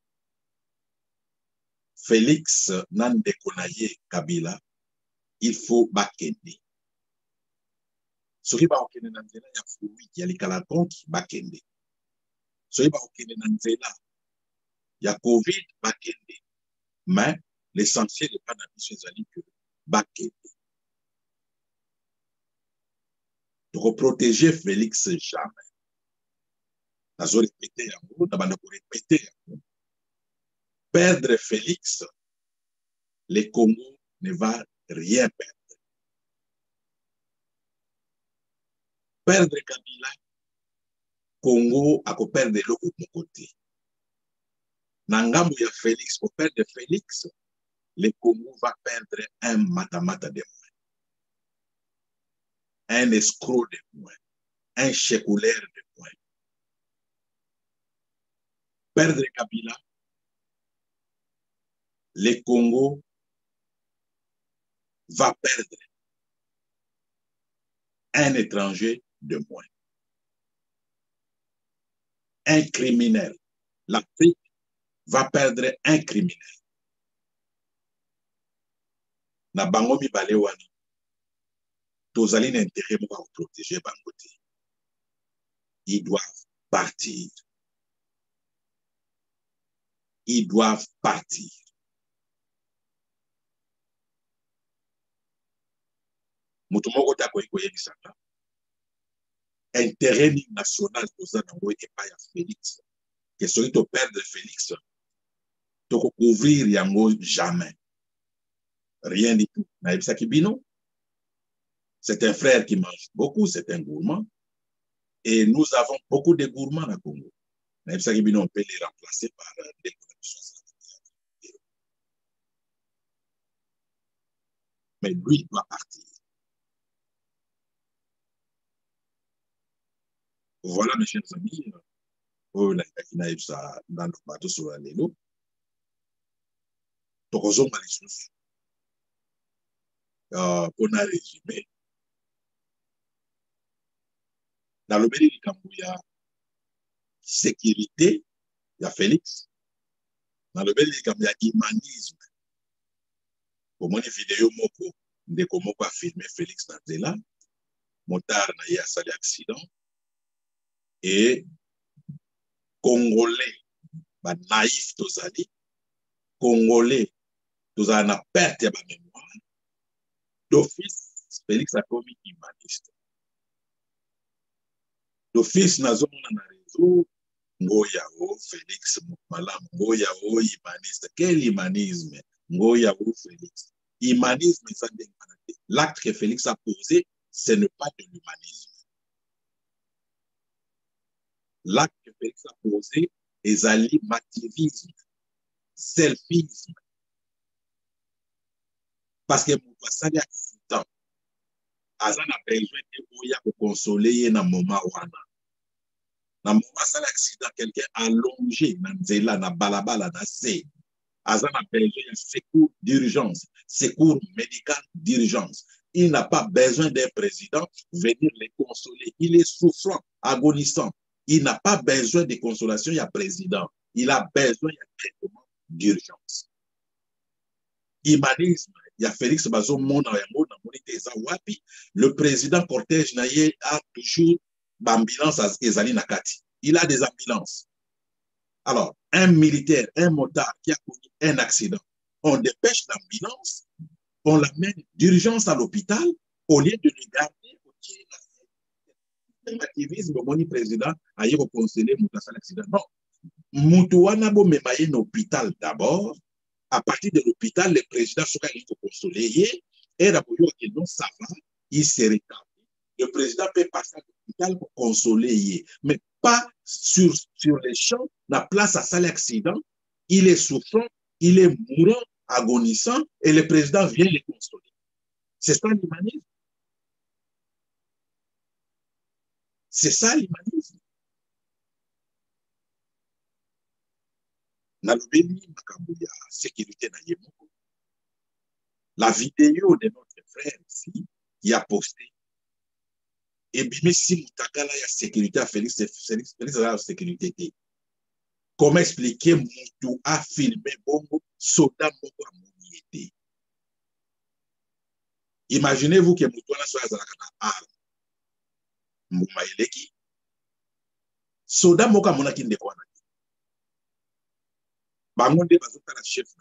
Félix nandeko na ye Kabila, il faut bakende. Soki ba okende na nzela ya fui ya likala konki bakende. Soki ba okende na nzela ya Covid bakende. Mais l'essentiel n'est pas dans les amis que bakende. Donc protéger Félix jamais. Nazo répéter yango, na bana ko répéter yango. Perdre Félix, le Congo ne va rien perdre. Perdre Kabila, Congo a ko perdre l'autre côté. Nangambo ya Félix, pour perdre Félix, le Congo va perdre un matamata de moins, un escroc de moins, un chécoulaire de moins. Perdre Kabila, le Congo va perdre un étranger de moins, un criminel. L'Afrique va perdre un criminel. Na bango mibale wana, tozali na intérêt moko à protéger bango te. Ils doivent partir. Ils doivent partir. Mutu moko ta koyebisaka. intérêt national toza nango epai ya Félix. Que soki to perdre Félix, to couvrir yango jamais. Rien du tout. Naebisaki bino, c'est un frère qui mange beaucoup, c'est un gourmand. Et nous avons beaucoup de gourmands à Congo. Naebisaki bino, on peut les remplacer par des mais lui doit partir. Voilà, mes chers amis, dans le bateau sur la Lelo, tokozonga lisusu mpona résumé nalobeli likambo ya sécurité ya Félix, nalobeli likambo ya humanisme. Omoni video moko ndeko moko afilme Félix na nzela, motard na ye asali accident, et congolais banaïf tozali, congolais tozala na perte ya bamémoire, d'office Félix akomi humaniste. D'office nazomona na réseau ngoya o Félix malamu, ngoya o humaniste. Quel humanisme? Ngoya o Félix. Humanisme, ça l'acte que Félix a posé, ce n'est pas de l'humanisme. L'acte que Félix a posé, ezali mativisme, selfisme. Parce que mon passage accident, Azan a besoin de oya pour consoler ye na moment wana. Na moment passage accident, quelqu'un allongé na nzela na balabala na se. Azan a besoin de secours d'urgence, secours médical d'urgence. Il n'a pas besoin d'un président venir les consoler. Il est souffrant, agonissant. Il n'a pas besoin de consolation, il y a président. Il a besoin d'un traitement d'urgence. Humanisme, il y a Félix Bazomona, le président cortège naye a toujours d'ambulance à Ezali Nakati. Il a des ambulances. Alors, un militaire, un motard qui a connu un accident, on dépêche l'ambulance, on l'amène d'urgence à l'hôpital, au lieu de le garder au pied de l'activisme, le président a eu conseiller l'accident. Non, Moutouana bo memaye l'hôpital d'abord, à partir de l'hôpital, le président sera consolé, et d'abord, non, ça va, il se rétablit. Le président peut passer à l'hôpital pour consoler, mais pas sur les champs, la place à salle accident, il est souffrant, il est mourant, agonissant, et le président vient le consoler. C'est ça l'humanisme. C'est ça l'humanisme. Nalobeli makambo ya sécurité na yemoko. La vidéo de notre frère ici, qui a posté, et bien si Moutakala y a sécurité à Félix a la sécurité. Comment expliquer Moutou a filmé Bongo, Soda Moko a mouniété. Imaginez-vous que Moutou a soit à arme. Mouma Eleki. Soda Moko a monaki ndekwana. Bangonde bazota la chef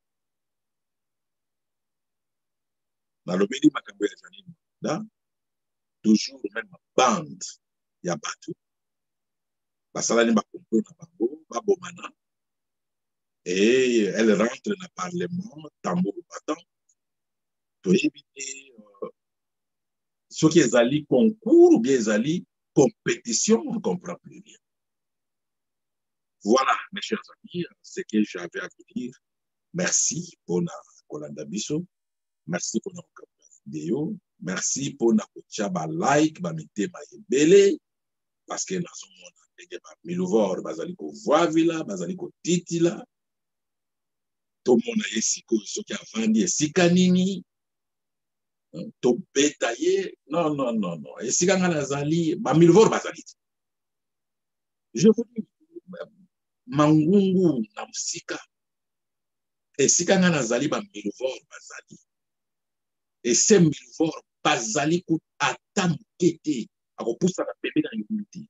na lobeli makambo ya janini. Da? Toujours même bande ya batu. Basalani ba complot na bango, ba bomana. Et elle rentre dans le Parlement, tambour battant, pour éviter ce qui est allé concours ou bien les allés compétition, on ne comprend plus rien. Voilà, mes chers amis, ce que j'avais à vous dire. Merci pour la Kolandabiso. Merci pour notre vidéo. Merci pour notre like, bamite maebele, parce que nous avons milouvor, bazali ko voivila, bazali ko titila. Tout le monde a esiko, ce qui a vendu esika nini. To betaye, non, non, non, non. Esika ngana zali, bamilvor bazali. Je vous dis, mangungu na musika. Esika ngana zali bamilvor bazali. Et ces milvor bazali ku atam kete. Ako pusa na bébé na yumiti.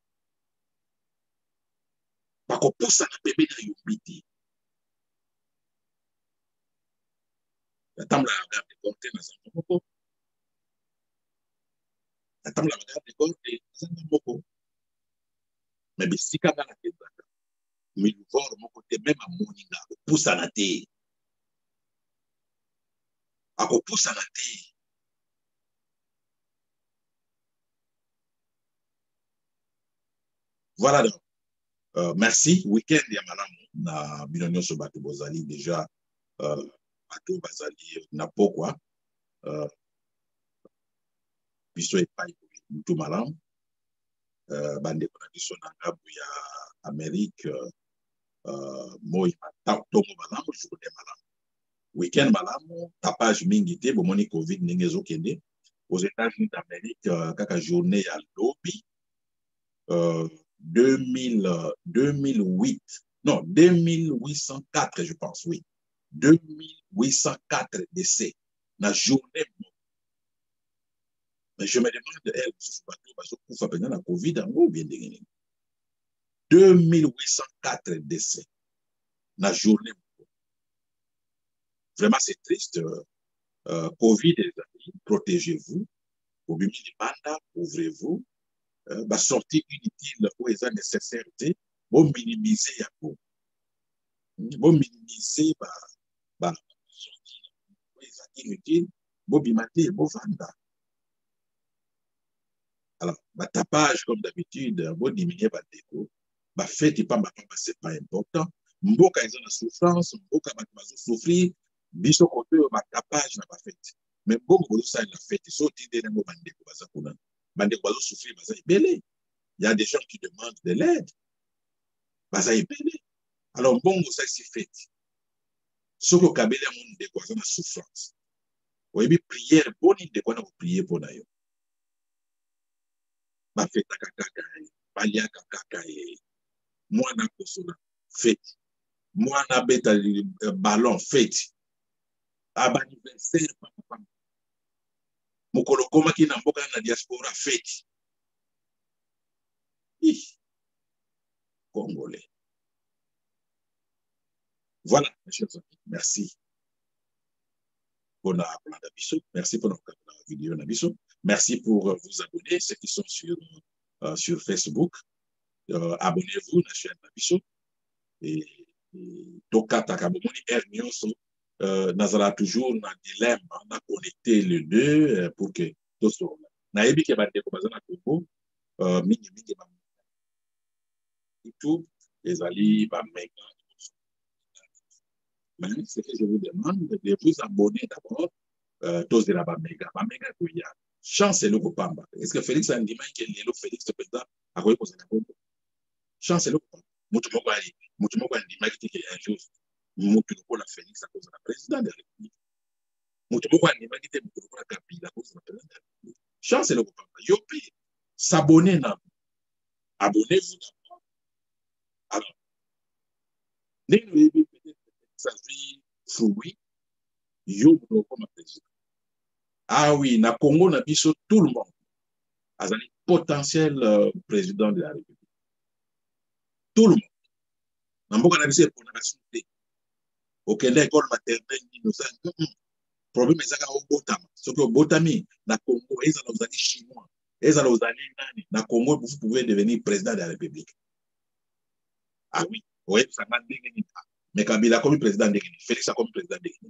Ako pusa na bébé na yumiti. Atam la garde de porte na zamoko. Atam la garde de porte Mais bisika na kezaka. Mais le voir moko te même à moninga poussa na te. Ako poussa na te. Voilà donc. Merci. Week-end ya malamu na binonyo so bato bozali déjà bato bazali na pokwa biso epai mutu malamu bandeko na biso na ngabu ya Amérique moi tongo malamu journée malamu week-end malamu tapage mingi te bomoni covid ndenge ezokende aux États-Unis d'Amérique kaka journée ya lobi 2008 non 2804 je pense oui 2804 décès la journée. Mais je me demande, elle, ce bateau, parce que la Covid, en bien 2804 décès la journée. Vraiment, c'est triste. Covid, protégez-vous. Ouvrez-vous. Sortie inutile où est nécessaire. Vous minimiser. Vous minimiser. Sortie où est inutile. Vous bimater. Vous vendre. Alors, tapage, comme d'habitude, vous diminuer votre déco. Fête, c'est pas important. Mboka, ils ont la souffrance. Mboka, ils ont souffrir. Biso côté, tapage n'a pas fait. Mais bon, ça, il a fait. Ils sont idées de bandeko, bazakuna. Bandeko, bazou souffrir, bazai belé. Il y a des gens qui demandent de l'aide. Bazai belé. Alors, bon, ça, c'est fait. Ce que Kabele a mon déco, ils ont la souffrance. Vous avez prière, bonne idée, qu'on a prié pour nous. Bafeta kakakaye, baliaka kakaye, mwana kosola, fête, mwana beta ballon, fête, anniversaire, papa, mokolo komaki na mboka na diaspora, fête. Congolais. Voilà, mes chers amis, merci pour la merci pour notre vidéo Nabiso. Merci pour vous abonner, ceux qui sont sur Facebook. Abonnez-vous à la chaîne Nabiso. Et Tokata Kabomoni Ernioso Nazara toujours dans dilemme, on a connecté les deux pour que tout soit là. Naebi ke bande ko bazana Congo, mingi ba YouTube, les alliés ba mega. Mais ce que je vous demande de vous abonner d'abord, tous de la ba mega kuya. Chance le kopamba. Est-ce que Félix Andima qui est le Félix président a quoi poser la Congo? Chance le kopamba. Mutu moko Andima qui est injuste. Mutu ko la Félix à cause de la président de la République. Mutu moko Andima qui est mutu ko la Kabila à cause de la président de la République. Chance le kopamba. Yopi s'abonner na. Abonnez-vous d'abord. Alors, peut-être ça vit fruit. Yo comme président. Ah oui, na Congo na biso tout le monde. Azali potentiel président de la République. Tout le monde. Namboka na biso pour na santé. Okende école maternelle ni nous problème ezaka obotama. Soki obotami na Congo ezala ozali chinois. Ezala ozali nani na Congo vous pouvez devenir président de la République. Ah oui, ouais, ça m'a dit mais Kabila comme président de Félix a comme président de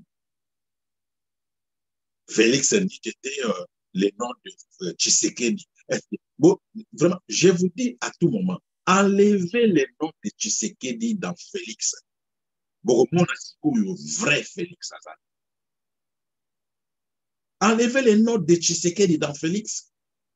Félix dit que c'était le nom de Tshisekedi. Bon, vraiment, je vous dis à tout moment, enlevez le nom de Tshisekedi dans Félix. Bon, mon vrai Félix Azan. Enlevez le nom de Tshisekedi dans Félix.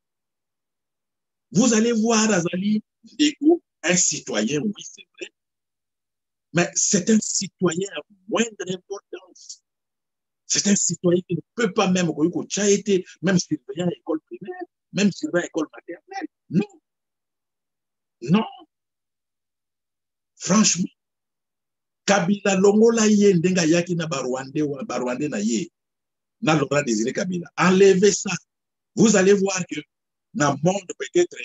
Vous allez voir Azali Ndeko, un citoyen, oui, c'est vrai, mais c'est un citoyen à moindre importance. C'est un citoyen qui ne peut pas même été même surveillant à l'école primaire, même surveillant à l'école maternelle. Non. Non. Franchement, Kabila longola ye ndenga yaki na Barwandais na ye. Na Laurent Désiré Kabila. Enlevez ça. Vous allez voir que dans le monde peut-être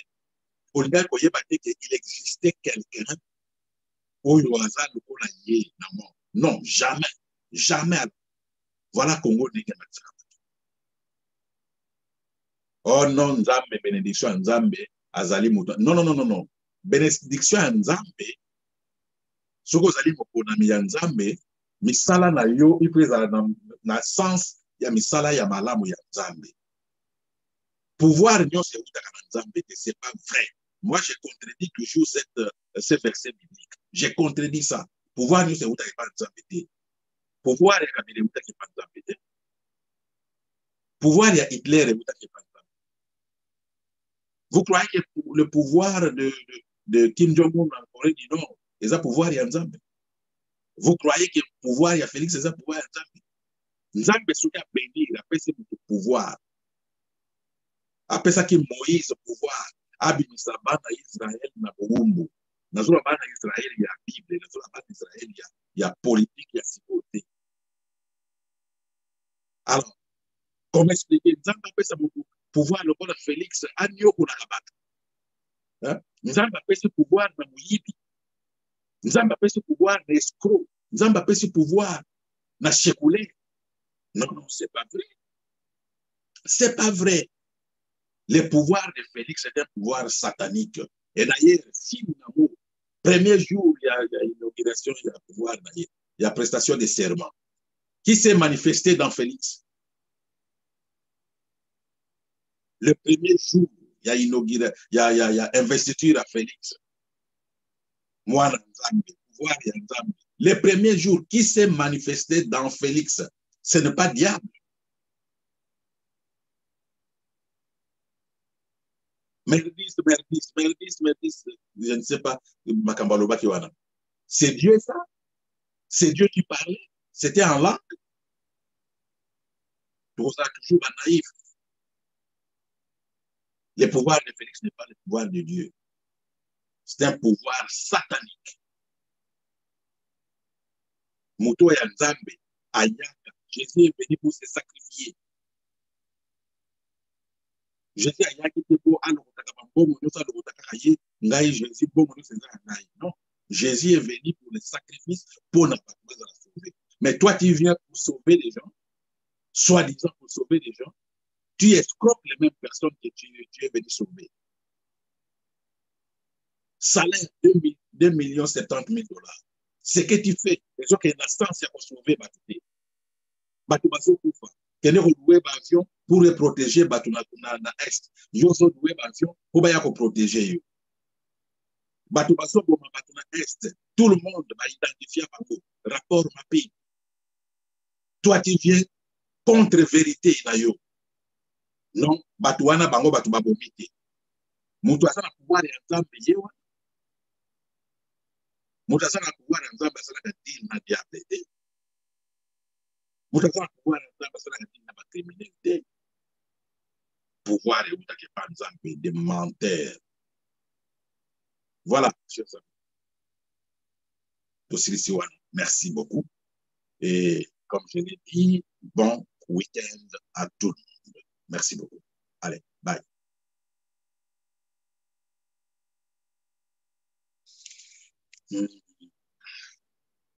il existait quelqu'un où il y a non, jamais. Jamais. Voilà Congo n'est oh non, Nzambe, bénédiction, Nzambe, azali moto. Non, non, non, non, non. Bénédiction ya Nzambe, soki ozali mokonami ya Nzambe, misala na yo ipo ezala na sens ya misala ya malamu ya Nzambe. Pouvoir nyonso eutaka na Nzambe te, c'est pas vrai. Moi, je contredis toujours ce verset biblique. J'ai contredit ça. Pouvoir nyonso eutaka pa Nzambe te. Pouvoir ya Kabila eutaki pa Nzambe te. Pouvoir ya Hitler eutaki pa Nzambe. Vous croyez que le pouvoir de Kim Jong-un en Corée du Nord, c'est un pouvoir ya Nzambe? Vous croyez que le pouvoir ya Félix, c'est un pouvoir ya Nzambe? Nzambe soki abénir, apesi moto pouvoir. Apesaki Moïse pouvoir, abimisa bana Israël na bowumbu. Nazula bana Israël ya Bible, nazula bana Israël ya politique ya sikote. Alors, comment expliquer? Nzambe apesa moto pouvoir lokola Félix anyoko na kabata. Nzambe apesi pouvoir na muyibi. Nzambe apesi pouvoir na escroc. Nzambe apesi pouvoir na chekoulé. Non, non, c'est pas vrai. C'est pas vrai. Le pouvoir de Félix est un pouvoir satanique. Et d'ailleurs, si nous avons, premier jour, il y a inauguration, il y a pouvoir, il y a prestation de serment. Qui s'est manifesté dans Félix? Le premier jour, il y a inauguré, il y a investiture à Félix. Moi, pouvoir, le premier jour, qui s'est manifesté dans Félix? Ce n'est pas diable. Merdis, je ne sais pas, Makambaloba Kiwana. C'est Dieu ça? C'est Dieu qui parlait? C'était en langue? Pour ça, toujours naïf. Le pouvoir de Félix n'est pas le pouvoir de Dieu. C'est un pouvoir satanique. Moto ya Nzambe, Ayaka. Jésus est venu pour se sacrifier. Jésus Ayaki te pour alokotaka bambomo nyonso alokotaka kaye ngai Jésus bomo nyonso eza ngai. Non. Jésus est venu pour le sacrifice pour ne pas la sauver. Mais toi, tu viens pour sauver les gens, soi-disant pour sauver les gens, tu escroques les mêmes personnes que tu es venu sauver. Salaire 2 millions 70 000 dollars. Ce que tu fais, les gens qui ont l'instance pour sauver Batou. Batou Basso Koufa. Qui ont loué l'avion pour les protéger Batou na Est. Ils ont loué l'avion pour les protéger. Batou Basso Batou na Est. Tout le monde va identifier par vous. Rapport mappé. Toi, tu viens contre vérité. Non, Batou wana bango Batou babomite. Moutou asana pouvoir ya Nzambe yewa. Moutou asana pouvoir ya Nzambe asana deal na diable te. Moutou asana pouvoir ya Nzambe asana deal na criminalité. Pouvoir et Outake Panzambe, des menteurs. Voilà, chers amis. Merci beaucoup. Et comme je l'ai dit, bon week-end à tout le monde. Merci beaucoup. Allez, bye.